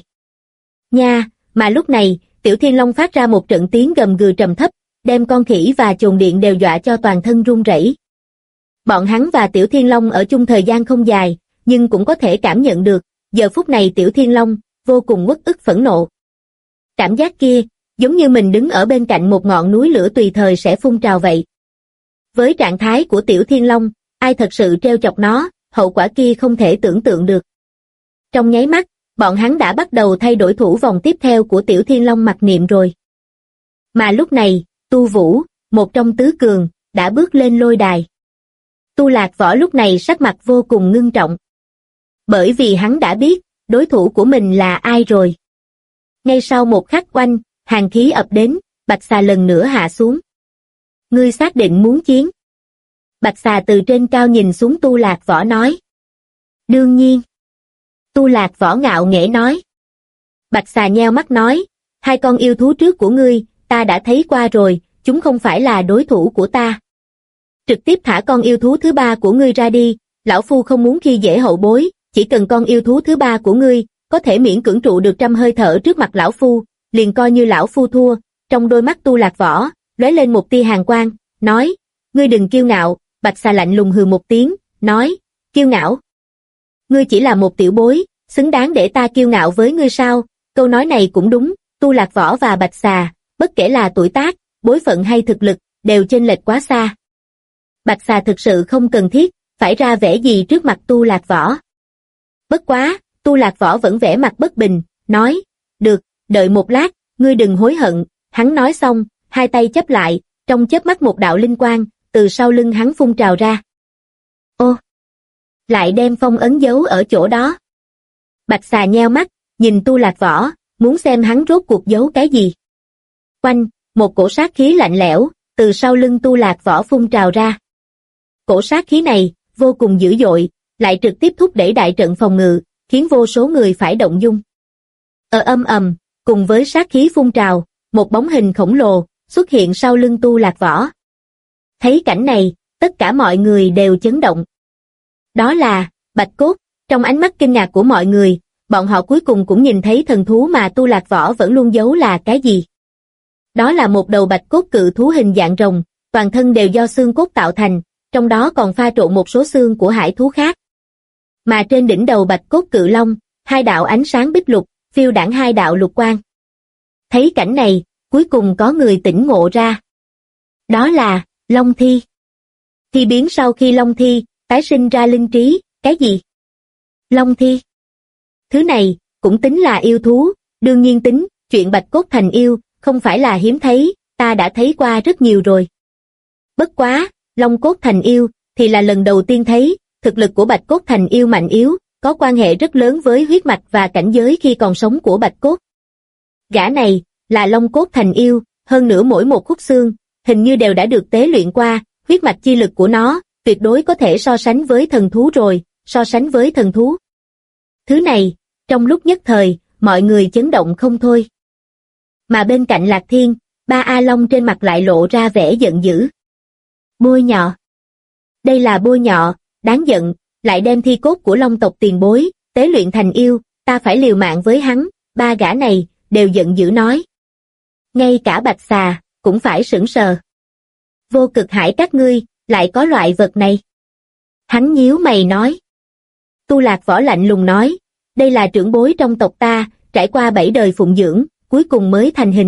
S2: Nha, mà lúc này, Tiểu Thiên Long phát ra một trận tiếng gầm gừ trầm thấp, đem con khỉ và chồn điện đều dọa cho toàn thân run rẩy. Bọn hắn và Tiểu Thiên Long ở chung thời gian không dài, nhưng cũng có thể cảm nhận được, giờ phút này Tiểu Thiên Long vô cùng uất ức phẫn nộ. Cảm giác kia, giống như mình đứng ở bên cạnh một ngọn núi lửa tùy thời sẽ phun trào vậy. Với trạng thái của Tiểu Thiên Long, ai thật sự trêu chọc nó, hậu quả kia không thể tưởng tượng được. Trong nháy mắt, bọn hắn đã bắt đầu thay đổi thủ vòng tiếp theo của Tiểu Thiên Long mặc niệm rồi. Mà lúc này, Tu Vũ, một trong tứ cường, đã bước lên lôi đài. Tu Lạc Võ lúc này sắc mặt vô cùng ngưng trọng. Bởi vì hắn đã biết, đối thủ của mình là ai rồi. Ngay sau một khắc oanh, hàn khí ập đến, bạch xà lần nữa hạ xuống. Ngươi xác định muốn chiến. Bạch xà từ trên cao nhìn xuống Tu Lạc Võ nói. Đương nhiên. Tu Lạc Võ ngạo nghễ nói. Bạch xà nheo mắt nói, hai con yêu thú trước của ngươi, ta đã thấy qua rồi, chúng không phải là đối thủ của ta. Trực tiếp thả con yêu thú thứ ba của ngươi ra đi, lão phu không muốn khi dễ hậu bối, chỉ cần con yêu thú thứ ba của ngươi, có thể miễn cưỡng trụ được 100 hơi thở trước mặt lão phu, liền coi như lão phu thua. Trong đôi mắt Tu Lạc Võ, lóe lên một tia hàn quang, nói, ngươi đừng kiêu ngạo. Bạch xà lạnh lùng hừ một tiếng, nói, kiêu ngạo. Ngươi chỉ là một tiểu bối, xứng đáng để ta kiêu ngạo với ngươi sao? Câu nói này cũng đúng, Tu Lạc Võ và Bạch xà, bất kể là tuổi tác, bối phận hay thực lực, đều chênh lệch quá xa. Bạch xà thực sự không cần thiết, phải ra vẻ gì trước mặt Tu Lạc Võ. Bất quá, Tu Lạc Võ vẫn vẻ mặt bất bình, nói, được, đợi một lát, ngươi đừng hối hận. Hắn nói xong, hai tay chắp lại, trong chớp mắt một đạo linh quang, từ sau lưng hắn phun trào ra. Ô! Lại đem phong ấn giấu ở chỗ đó. Bạch xà nheo mắt, nhìn Tu Lạc Võ, muốn xem hắn rốt cuộc giấu cái gì. Oanh, một cổ sát khí lạnh lẽo, từ sau lưng Tu Lạc Võ phun trào ra. Cổ sát khí này, vô cùng dữ dội, lại trực tiếp thúc đẩy đại trận phòng ngự, khiến vô số người phải động dung. Âm ầm, cùng với sát khí phun trào, một bóng hình khổng lồ xuất hiện sau lưng Tu Lạc Võ. Thấy cảnh này, tất cả mọi người đều chấn động. Đó là Bạch Cốt. Trong ánh mắt kinh ngạc của mọi người, bọn họ cuối cùng cũng nhìn thấy thần thú mà Tu Lạc Võ vẫn luôn giấu là cái gì. Đó là một đầu bạch cốt cự thú hình dạng rồng, toàn thân đều do xương cốt tạo thành, trong đó còn pha trộn một số xương của hải thú khác. Mà trên đỉnh đầu bạch cốt cự long, hai đạo ánh sáng bích lục, phiêu đãng hai đạo lục quang. Thấy cảnh này, cuối cùng có người tỉnh ngộ ra. Đó là Long Thi. Thi biến sau khi Long Thi tái sinh ra linh trí, cái gì? Long Thi. Thứ này cũng tính là yêu thú, đương nhiên tính, chuyện bạch cốt thành yêu không phải là hiếm thấy, ta đã thấy qua rất nhiều rồi. Bất quá, long cốt thành yêu thì là lần đầu tiên thấy. Thực lực của bạch cốt thành yêu mạnh yếu có quan hệ rất lớn với huyết mạch và cảnh giới khi còn sống của bạch cốt. Gã này là long cốt thành yêu, hơn nữa mỗi một khúc xương hình như đều đã được tế luyện qua, huyết mạch chi lực của nó tuyệt đối có thể so sánh với thần thú rồi, so sánh với thần thú. Thứ này, trong lúc nhất thời, mọi người chấn động không thôi. Mà bên cạnh Lạc Thiên, ba A Long trên mặt lại lộ ra vẻ giận dữ. Bôi nhọ. Đây là bôi nhọ, đáng giận, lại đem thi cốt của Long tộc tiền bối, tế luyện thành yêu, ta phải liều mạng với hắn. Ba gã này, đều giận dữ nói. Ngay cả Bạch xà, cũng phải sững sờ. Vô Cực Hải các ngươi, lại có loại vật này. Hắn nhíu mày nói. Tu Lạc Võ lạnh lùng nói, đây là trưởng bối trong tộc ta, trải qua 7 đời phụng dưỡng, cuối cùng mới thành hình.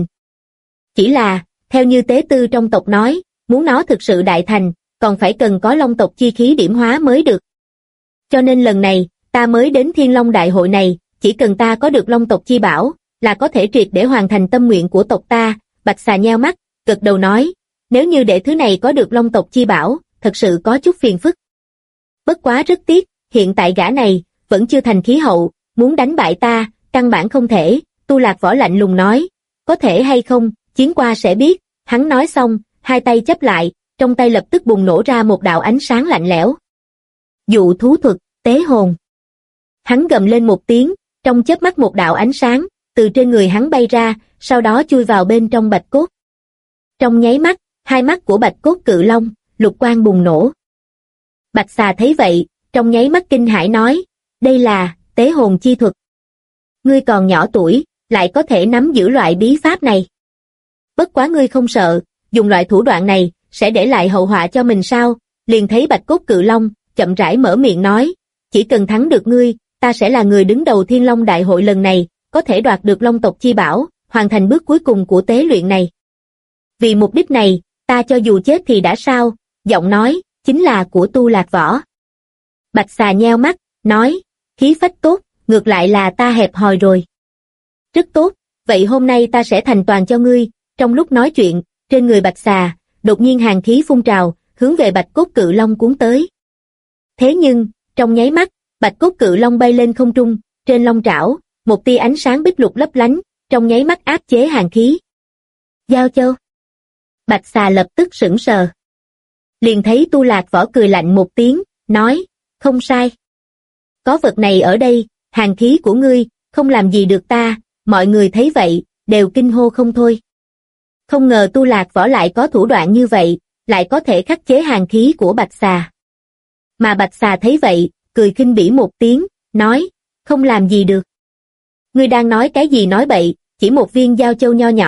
S2: Chỉ là, theo như tế tư trong tộc nói, muốn nó thực sự đại thành, còn phải cần có long tộc chi khí điểm hóa mới được. Cho nên lần này, ta mới đến Thiên Long Đại hội này, chỉ cần ta có được long tộc chi bảo, là có thể triệt để hoàn thành tâm nguyện của tộc ta. Bạch xà nheo mắt, gật đầu nói, nếu như để thứ này có được long tộc chi bảo, thật sự có chút phiền phức. Bất quá rất tiếc, hiện tại gã này, vẫn chưa thành khí hậu, muốn đánh bại ta, căn bản không thể. Tu Lạc Võ lạnh lùng nói, có thể hay không, chiến qua sẽ biết. Hắn nói xong, hai tay chắp lại, trong tay lập tức bùng nổ ra một đạo ánh sáng lạnh lẽo. Dụ thú thuật, tế hồn. Hắn gầm lên một tiếng, trong chớp mắt một đạo ánh sáng, từ trên người hắn bay ra, sau đó chui vào bên trong bạch cốt. Trong nháy mắt, hai mắt của bạch cốt cự long, lục quang bùng nổ. Bạch xà thấy vậy, trong nháy mắt kinh hãi nói, đây là tế hồn chi thuật. Ngươi còn nhỏ tuổi, lại có thể nắm giữ loại bí pháp này. Bất quá ngươi không sợ, dùng loại thủ đoạn này, sẽ để lại hậu họa cho mình sao? Liền thấy bạch cốt cự long, chậm rãi mở miệng nói, chỉ cần thắng được ngươi, ta sẽ là người đứng đầu Thiên Long Đại hội lần này, có thể đoạt được long tộc chi bảo, hoàn thành bước cuối cùng của tế luyện này. Vì mục đích này, ta cho dù chết thì đã sao? Giọng nói, chính là của Tu Lạc Võ. Bạch xà nheo mắt, nói, khí phách tốt, ngược lại là ta hẹp hòi rồi. Rất tốt, vậy hôm nay ta sẽ thành toàn cho ngươi. Trong lúc nói chuyện, trên người bạch xà, đột nhiên hàn khí phun trào, hướng về bạch cốt cự long cuốn tới. Thế nhưng, trong nháy mắt, bạch cốt cự long bay lên không trung, trên long trảo, một tia ánh sáng bích lục lấp lánh, trong nháy mắt áp chế hàn khí. Giao Châu. Bạch xà lập tức sững sờ. Liền thấy Tu Lạc Võ cười lạnh một tiếng, nói, không sai. Có vật này ở đây, hàn khí của ngươi, không làm gì được ta. Mọi người thấy vậy, đều kinh hô không thôi. Không ngờ Tu Lạc Võ lại có thủ đoạn như vậy, lại có thể khắc chế hàn khí của bạch xà. Mà bạch xà thấy vậy, cười khinh bỉ một tiếng, nói, không làm gì được. Ngươi đang nói cái gì nói bậy, chỉ một viên giao châu nho nhỏ,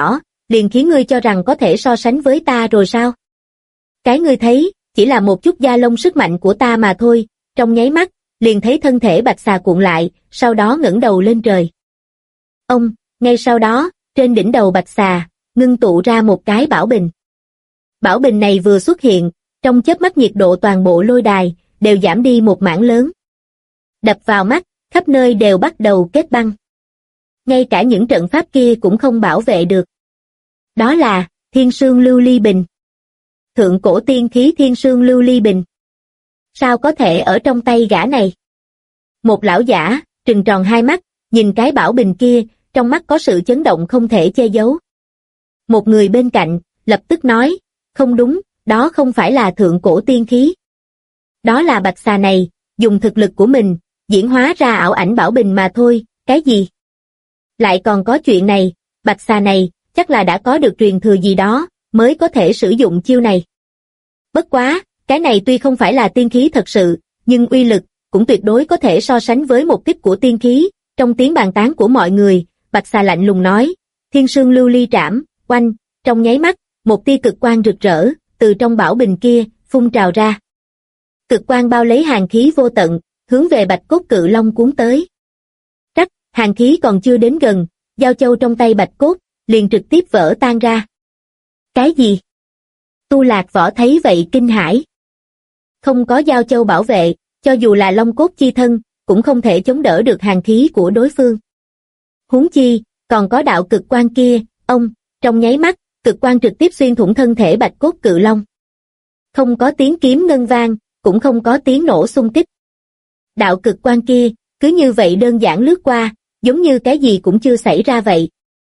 S2: liền khiến ngươi cho rằng có thể so sánh với ta rồi sao? Cái ngươi thấy, chỉ là một chút da lông sức mạnh của ta mà thôi, trong nháy mắt, liền thấy thân thể bạch xà cuộn lại, sau đó ngẩng đầu lên trời. Ngay sau đó, trên đỉnh đầu bạch xà, ngưng tụ ra một cái bảo bình. Bảo bình này vừa xuất hiện, trong chớp mắt nhiệt độ toàn bộ lôi đài, đều giảm đi một mảng lớn. Đập vào mắt, khắp nơi đều bắt đầu kết băng. Ngay cả những trận pháp kia cũng không bảo vệ được. Đó là Thiên Sương Lưu Ly Bình. Thượng cổ tiên khí Thiên Sương Lưu Ly Bình. Sao có thể ở trong tay gã này? Một lão giả, trừng tròn hai mắt, nhìn cái bảo bình kia, trong mắt có sự chấn động không thể che giấu. Một người bên cạnh, lập tức nói, không đúng, đó không phải là thượng cổ tiên khí. Đó là bạch xà này, dùng thực lực của mình, diễn hóa ra ảo ảnh bảo bình mà thôi, cái gì? Lại còn có chuyện này, bạch xà này, chắc là đã có được truyền thừa gì đó, mới có thể sử dụng chiêu này. Bất quá, cái này tuy không phải là tiên khí thật sự, nhưng uy lực, cũng tuyệt đối có thể so sánh với một kích của tiên khí. Trong tiếng bàn tán của mọi người, bạch xà lạnh lùng nói, Thiên Sương Lưu Ly Trảm, oanh, trong nháy mắt, một tia cực quang rực rỡ, từ trong bảo bình kia, phun trào ra. Cực quang bao lấy hàn khí vô tận, hướng về bạch cốt cự long cuốn tới. Rắc, hàn khí còn chưa đến gần, giao châu trong tay bạch cốt, liền trực tiếp vỡ tan ra. Cái gì? Tu Lạc Võ thấy vậy kinh hãi. Không có giao châu bảo vệ, cho dù là long cốt chi thân, cũng không thể chống đỡ được hàn khí của đối phương. Huống chi, còn có đạo cực quang kia, trong nháy mắt, cực quang trực tiếp xuyên thủng thân thể bạch cốt cự long. Không có tiếng kiếm ngân vang, cũng không có tiếng nổ xung kích. Đạo cực quang kia, cứ như vậy đơn giản lướt qua, giống như cái gì cũng chưa xảy ra vậy.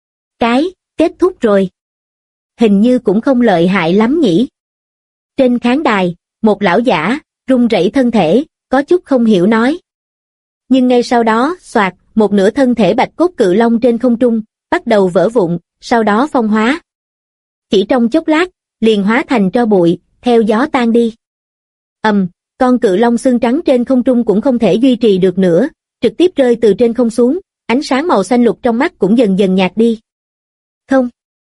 S2: Kết thúc rồi. Hình như cũng không lợi hại lắm nhỉ. Trên khán đài, một lão giả, run rẩy thân thể, có chút không hiểu nói. Nhưng ngay sau đó, xoạt, một nửa thân thể bạch cốt cự long trên không trung, bắt đầu vỡ vụn, sau đó phong hóa. Chỉ trong chốc lát, liền hóa thành tro bụi, theo gió tan đi. Con cự long xương trắng trên không trung cũng không thể duy trì được nữa, trực tiếp rơi từ trên không xuống, ánh sáng màu xanh lục trong mắt cũng dần dần nhạt đi. Không.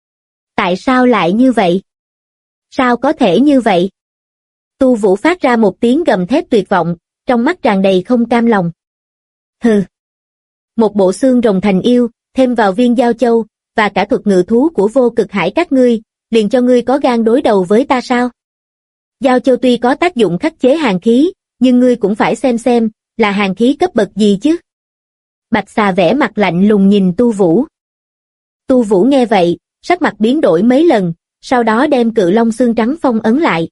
S2: Tại sao lại như vậy? Sao có thể như vậy? Tu Vũ phát ra một tiếng gầm thét tuyệt vọng, trong mắt tràn đầy không cam lòng. Hừ. Một bộ xương rồng thành yêu, thêm vào viên giao châu, và cả thuật ngự thú của vô cực hải các ngươi, liền cho ngươi có gan đối đầu với ta sao? Giao châu tuy có tác dụng khắc chế hàn khí, nhưng ngươi cũng phải xem, là hàn khí cấp bậc gì chứ? Bạch xà vẻ mặt lạnh lùng nhìn Tu Vũ. Tu Vũ nghe vậy, sắc mặt biến đổi mấy lần, sau đó đem cự long xương trắng phong ấn lại.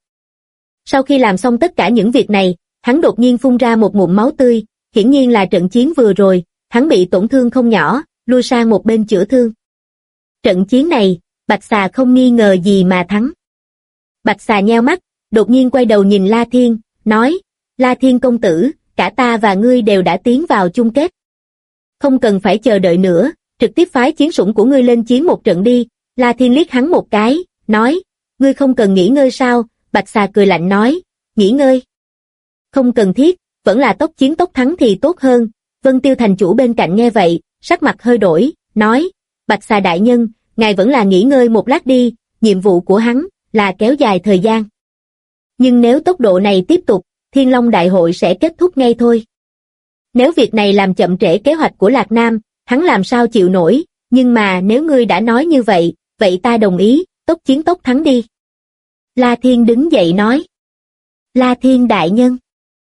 S2: Sau khi làm xong tất cả những việc này, hắn đột nhiên phun ra một ngụm máu tươi, hiển nhiên là trận chiến vừa rồi, hắn bị tổn thương không nhỏ, lui sang một bên chữa thương. Trận chiến này, Bạch xà không nghi ngờ gì mà thắng. Bạch xà nheo mắt, đột nhiên quay đầu nhìn La Thiên, nói, La Thiên công tử, cả ta và ngươi đều đã tiến vào chung kết. Không cần phải chờ đợi nữa, trực tiếp phái chiến sủng của ngươi lên chiến một trận đi. La Thiên liếc hắn một cái, nói, ngươi không cần nghỉ ngơi sao? Bạch xà cười lạnh nói, nghỉ ngơi. Không cần thiết, vẫn là tốc chiến tốc thắng thì tốt hơn. Vân Tiêu thành chủ bên cạnh nghe vậy, sắc mặt hơi đổi, nói, Bạch xà đại nhân, ngài vẫn là nghỉ ngơi một lát đi, nhiệm vụ của hắn là kéo dài thời gian. Nhưng nếu tốc độ này tiếp tục, Thiên Long Đại hội sẽ kết thúc ngay thôi. Nếu việc này làm chậm trễ kế hoạch của Lạc Nam, hắn làm sao chịu nổi, nhưng mà nếu ngươi đã nói như vậy, vậy ta đồng ý, tốc chiến tốc thắng đi. La Thiên đứng dậy nói. La Thiên đại nhân.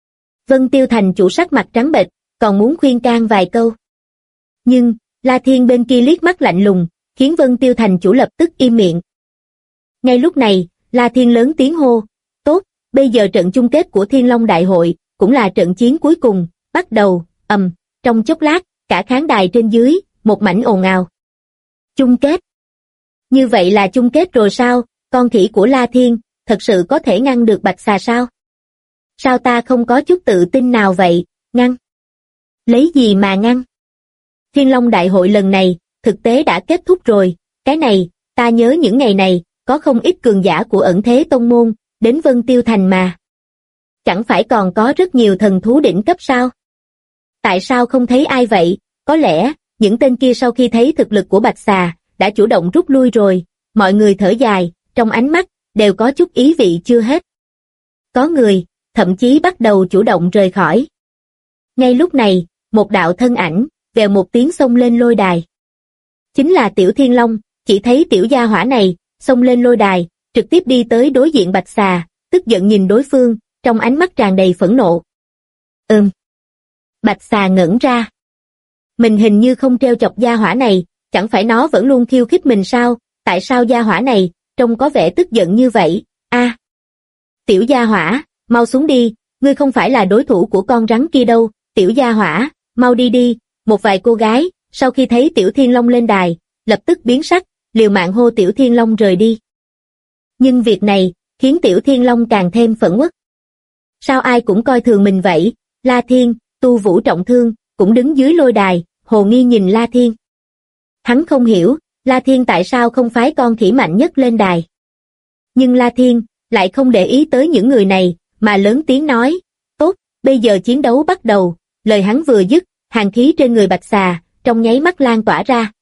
S2: Vân Tiêu thành chủ sắc mặt trắng bệch, còn muốn khuyên can vài câu. Nhưng, La Thiên bên kia liếc mắt lạnh lùng, khiến Vân Tiêu thành chủ lập tức im miệng. Ngay lúc này, La Thiên lớn tiếng hô, tốt, bây giờ trận chung kết của Thiên Long Đại hội, cũng là trận chiến cuối cùng, bắt đầu, trong chốc lát, cả khán đài trên dưới, một mảnh ồn ào. Chung kết. Như vậy là chung kết rồi sao? Con khỉ của La Thiên, thật sự có thể ngăn được Bạch xà sao? Sao ta không có chút tự tin nào vậy? Ngăn? Lấy gì mà ngăn? Thiên Long Đại hội lần này, thực tế đã kết thúc rồi. Cái này, ta nhớ những ngày này, có không ít cường giả của ẩn thế tông môn, đến Vân Tiêu thành mà. Chẳng phải còn có rất nhiều thần thú đỉnh cấp sao? Tại sao không thấy ai vậy? Có lẽ, những tên kia sau khi thấy thực lực của Bạch xà, đã chủ động rút lui rồi. mọi người thở dài, trong ánh mắt đều có chút ý vị chưa hết. Có người thậm chí bắt đầu chủ động rời khỏi. Ngay lúc này, một đạo thân ảnh vèo một tiếng xông lên lôi đài. Chính là Tiểu Thiên Long. Chỉ thấy tiểu gia hỏa này xông lên lôi đài, trực tiếp đi tới đối diện Bạch Xà, tức giận nhìn đối phương, trong ánh mắt tràn đầy phẫn nộ. Bạch Xà ngẩn ra. Mình hình như không trêu chọc gia hỏa này, chẳng phải nó vẫn luôn khiêu khích mình sao, tại sao gia hỏa này trông có vẻ tức giận như vậy? Tiểu gia hỏa, mau xuống đi, ngươi không phải là đối thủ của con rắn kia đâu, tiểu gia hỏa, mau đi đi. Một vài cô gái, sau khi thấy Tiểu Thiên Long lên đài, lập tức biến sắc, liều mạng hô Tiểu Thiên Long rời đi. Nhưng việc này khiến Tiểu Thiên Long càng thêm phẫn uất. Sao ai cũng coi thường mình vậy? La Thiên, tu vũ trọng thương, cũng đứng dưới lôi đài, hồ nghi nhìn La Thiên. Hắn không hiểu, La Thiên tại sao không phái con khỉ mạnh nhất lên đài. Nhưng La Thiên lại không để ý tới những người này, mà lớn tiếng nói, tốt, bây giờ chiến đấu bắt đầu. Lời hắn vừa dứt, hàn khí trên người Bạch Xà trong nháy mắt lan tỏa ra.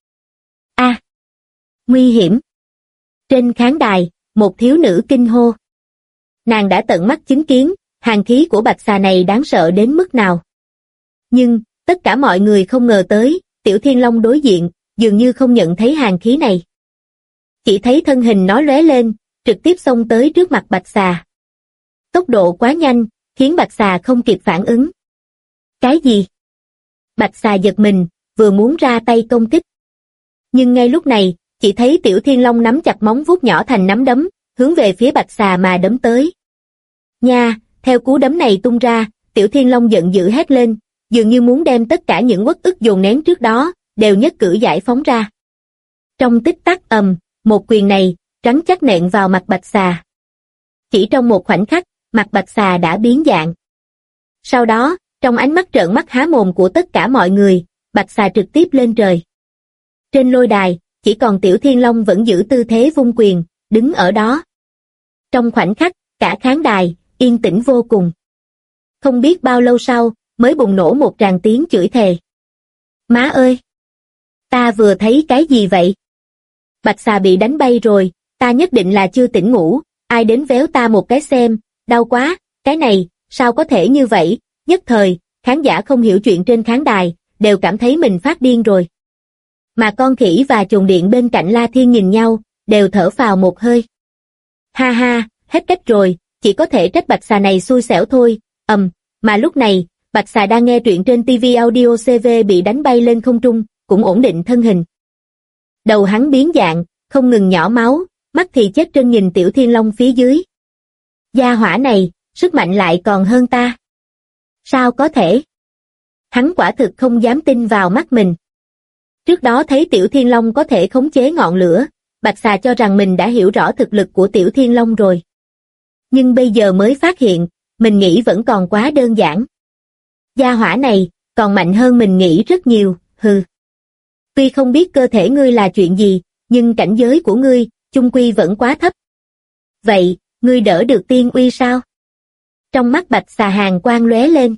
S2: Nguy hiểm! Trên khán đài, một thiếu nữ kinh hô. Nàng đã tận mắt chứng kiến, hàn khí của Bạch Xà này đáng sợ đến mức nào. Nhưng, tất cả mọi người không ngờ tới, Tiểu Thiên Long đối diện, dường như không nhận thấy hàn khí này. Chỉ thấy thân hình nó lóe lên, trực tiếp xông tới trước mặt Bạch Xà. Tốc độ quá nhanh, khiến Bạch Xà không kịp phản ứng. Cái gì? Bạch Xà giật mình, vừa muốn ra tay công kích. Nhưng ngay lúc này, chỉ thấy Tiểu Thiên Long nắm chặt móng vuốt nhỏ thành nắm đấm, hướng về phía Bạch Xà mà đấm tới. Nha, theo cú đấm này tung ra, Tiểu Thiên Long giận dữ hét lên, dường như muốn đem tất cả những uất ức dồn nén trước đó, đều nhất cử giải phóng ra. Trong tích tắc một quyền này, rắn chắc nện vào mặt Bạch Xà. Chỉ trong một khoảnh khắc, mặt Bạch Xà đã biến dạng. Sau đó, trong ánh mắt trợn mắt há mồm của tất cả mọi người, Bạch Xà trực tiếp lên trời. Trên lôi đài, chỉ còn Tiểu Thiên Long vẫn giữ tư thế vung quyền, đứng ở đó. Trong khoảnh khắc, cả khán đài, yên tĩnh vô cùng. Không biết bao lâu sau, mới bùng nổ một tràng tiếng chửi thề. Má ơi! Ta vừa thấy cái gì vậy? Bạch Xà bị đánh bay rồi, ta nhất định là chưa tỉnh ngủ, ai đến véo ta một cái xem, đau quá, cái này, sao có thể như vậy? Nhất thời, khán giả không hiểu chuyện trên khán đài, đều cảm thấy mình phát điên rồi. Mà con khỉ và chồn điện bên cạnh La Thiên nhìn nhau, đều thở phào một hơi. Ha ha, hết cách rồi, chỉ có thể trách Bạch Xà này xui xẻo thôi. Mà lúc này, Bạch Xà đang nghe truyện trên TV Audio CV bị đánh bay lên không trung, cũng ổn định thân hình. Đầu hắn biến dạng, không ngừng nhỏ máu, mắt thì chết trân nhìn Tiểu Thiên Long phía dưới. Gia hỏa này, sức mạnh lại còn hơn ta. Sao có thể? Hắn quả thực không dám tin vào mắt mình. Trước đó thấy Tiểu Thiên Long có thể khống chế ngọn lửa, Bạch Xà cho rằng mình đã hiểu rõ thực lực của Tiểu Thiên Long rồi. Nhưng bây giờ mới phát hiện, mình nghĩ vẫn còn quá đơn giản. Gia hỏa này, còn mạnh hơn mình nghĩ rất nhiều, hừ. Tuy không biết cơ thể ngươi là chuyện gì, nhưng cảnh giới của ngươi, chung quy vẫn quá thấp. Vậy, ngươi đỡ được tiên uy sao? Trong mắt Bạch Xà hàn quang lóe lên.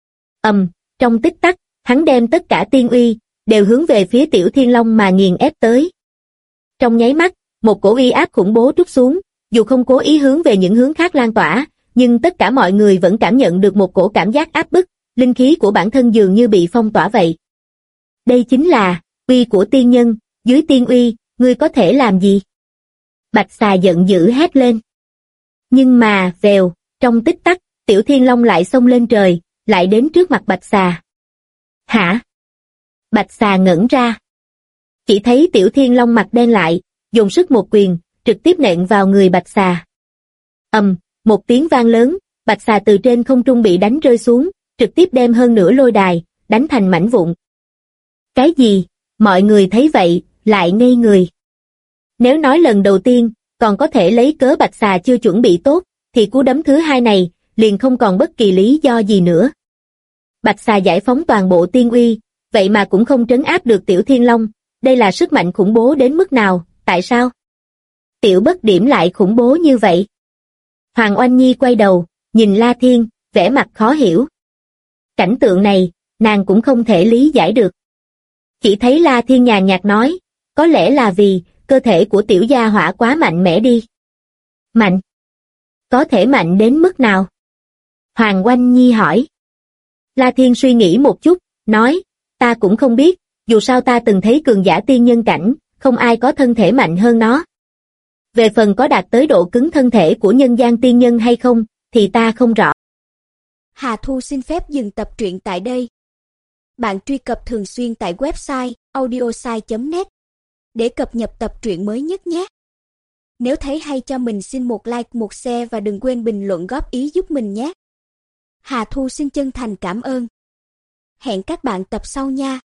S2: Trong tích tắc, hắn đem tất cả tiên uy, đều hướng về phía Tiểu Thiên Long mà nghiền ép tới. Trong nháy mắt, một cổ uy áp khủng bố trút xuống, dù không cố ý hướng về những hướng khác lan tỏa, nhưng tất cả mọi người vẫn cảm nhận được một cổ cảm giác áp bức, linh khí của bản thân dường như bị phong tỏa vậy. Đây chính là uy của tiên nhân, dưới tiên uy, ngươi có thể làm gì? Bạch Xà giận dữ hét lên. Nhưng mà, vèo, trong tích tắc, Tiểu Thiên Long lại xông lên trời, lại đến trước mặt Bạch Xà. Hả? Bạch Xà ngẩn ra. Chỉ thấy Tiểu Thiên Long mặt đen lại, dùng sức một quyền, trực tiếp nện vào người Bạch Xà. Một tiếng vang lớn, Bạch Xà từ trên không trung bị đánh rơi xuống, trực tiếp đem hơn nửa lôi đài, đánh thành mảnh vụn. Cái gì? Mọi người thấy vậy, lại ngây người. Nếu nói lần đầu tiên, còn có thể lấy cớ Bạch Xà chưa chuẩn bị tốt, thì cú đấm thứ hai này, liền không còn bất kỳ lý do gì nữa. Bạch Xà giải phóng toàn bộ tiên uy, vậy mà cũng không trấn áp được Tiểu Thiên Long, đây là sức mạnh khủng bố đến mức nào, tại sao? Tiểu Bất Điểm lại khủng bố như vậy. Hoàng Oanh Nhi quay đầu, nhìn La Thiên, vẻ mặt khó hiểu. Cảnh tượng này, nàng cũng không thể lý giải được. Chỉ thấy La Thiên nhàn nhạt nói, có lẽ là vì, cơ thể của tiểu gia hỏa quá mạnh mẽ đi. Mạnh? Có thể mạnh đến mức nào? Hoàng Oanh Nhi hỏi. La Thiên suy nghĩ một chút, nói, ta cũng không biết, dù sao ta từng thấy cường giả tiên nhân cảnh, không ai có thân thể mạnh hơn nó. Về phần có đạt tới độ cứng thân thể của nhân gian tiên nhân hay không, thì ta không rõ.
S3: Hà Thu xin phép dừng tập truyện tại đây. Bạn truy cập thường xuyên tại website audiosai.net để cập nhật tập truyện mới nhất nhé. Nếu thấy hay cho mình xin một like, một share và đừng quên bình luận góp ý giúp mình nhé. Hà Thu xin chân thành cảm ơn. Hẹn các bạn tập sau nha.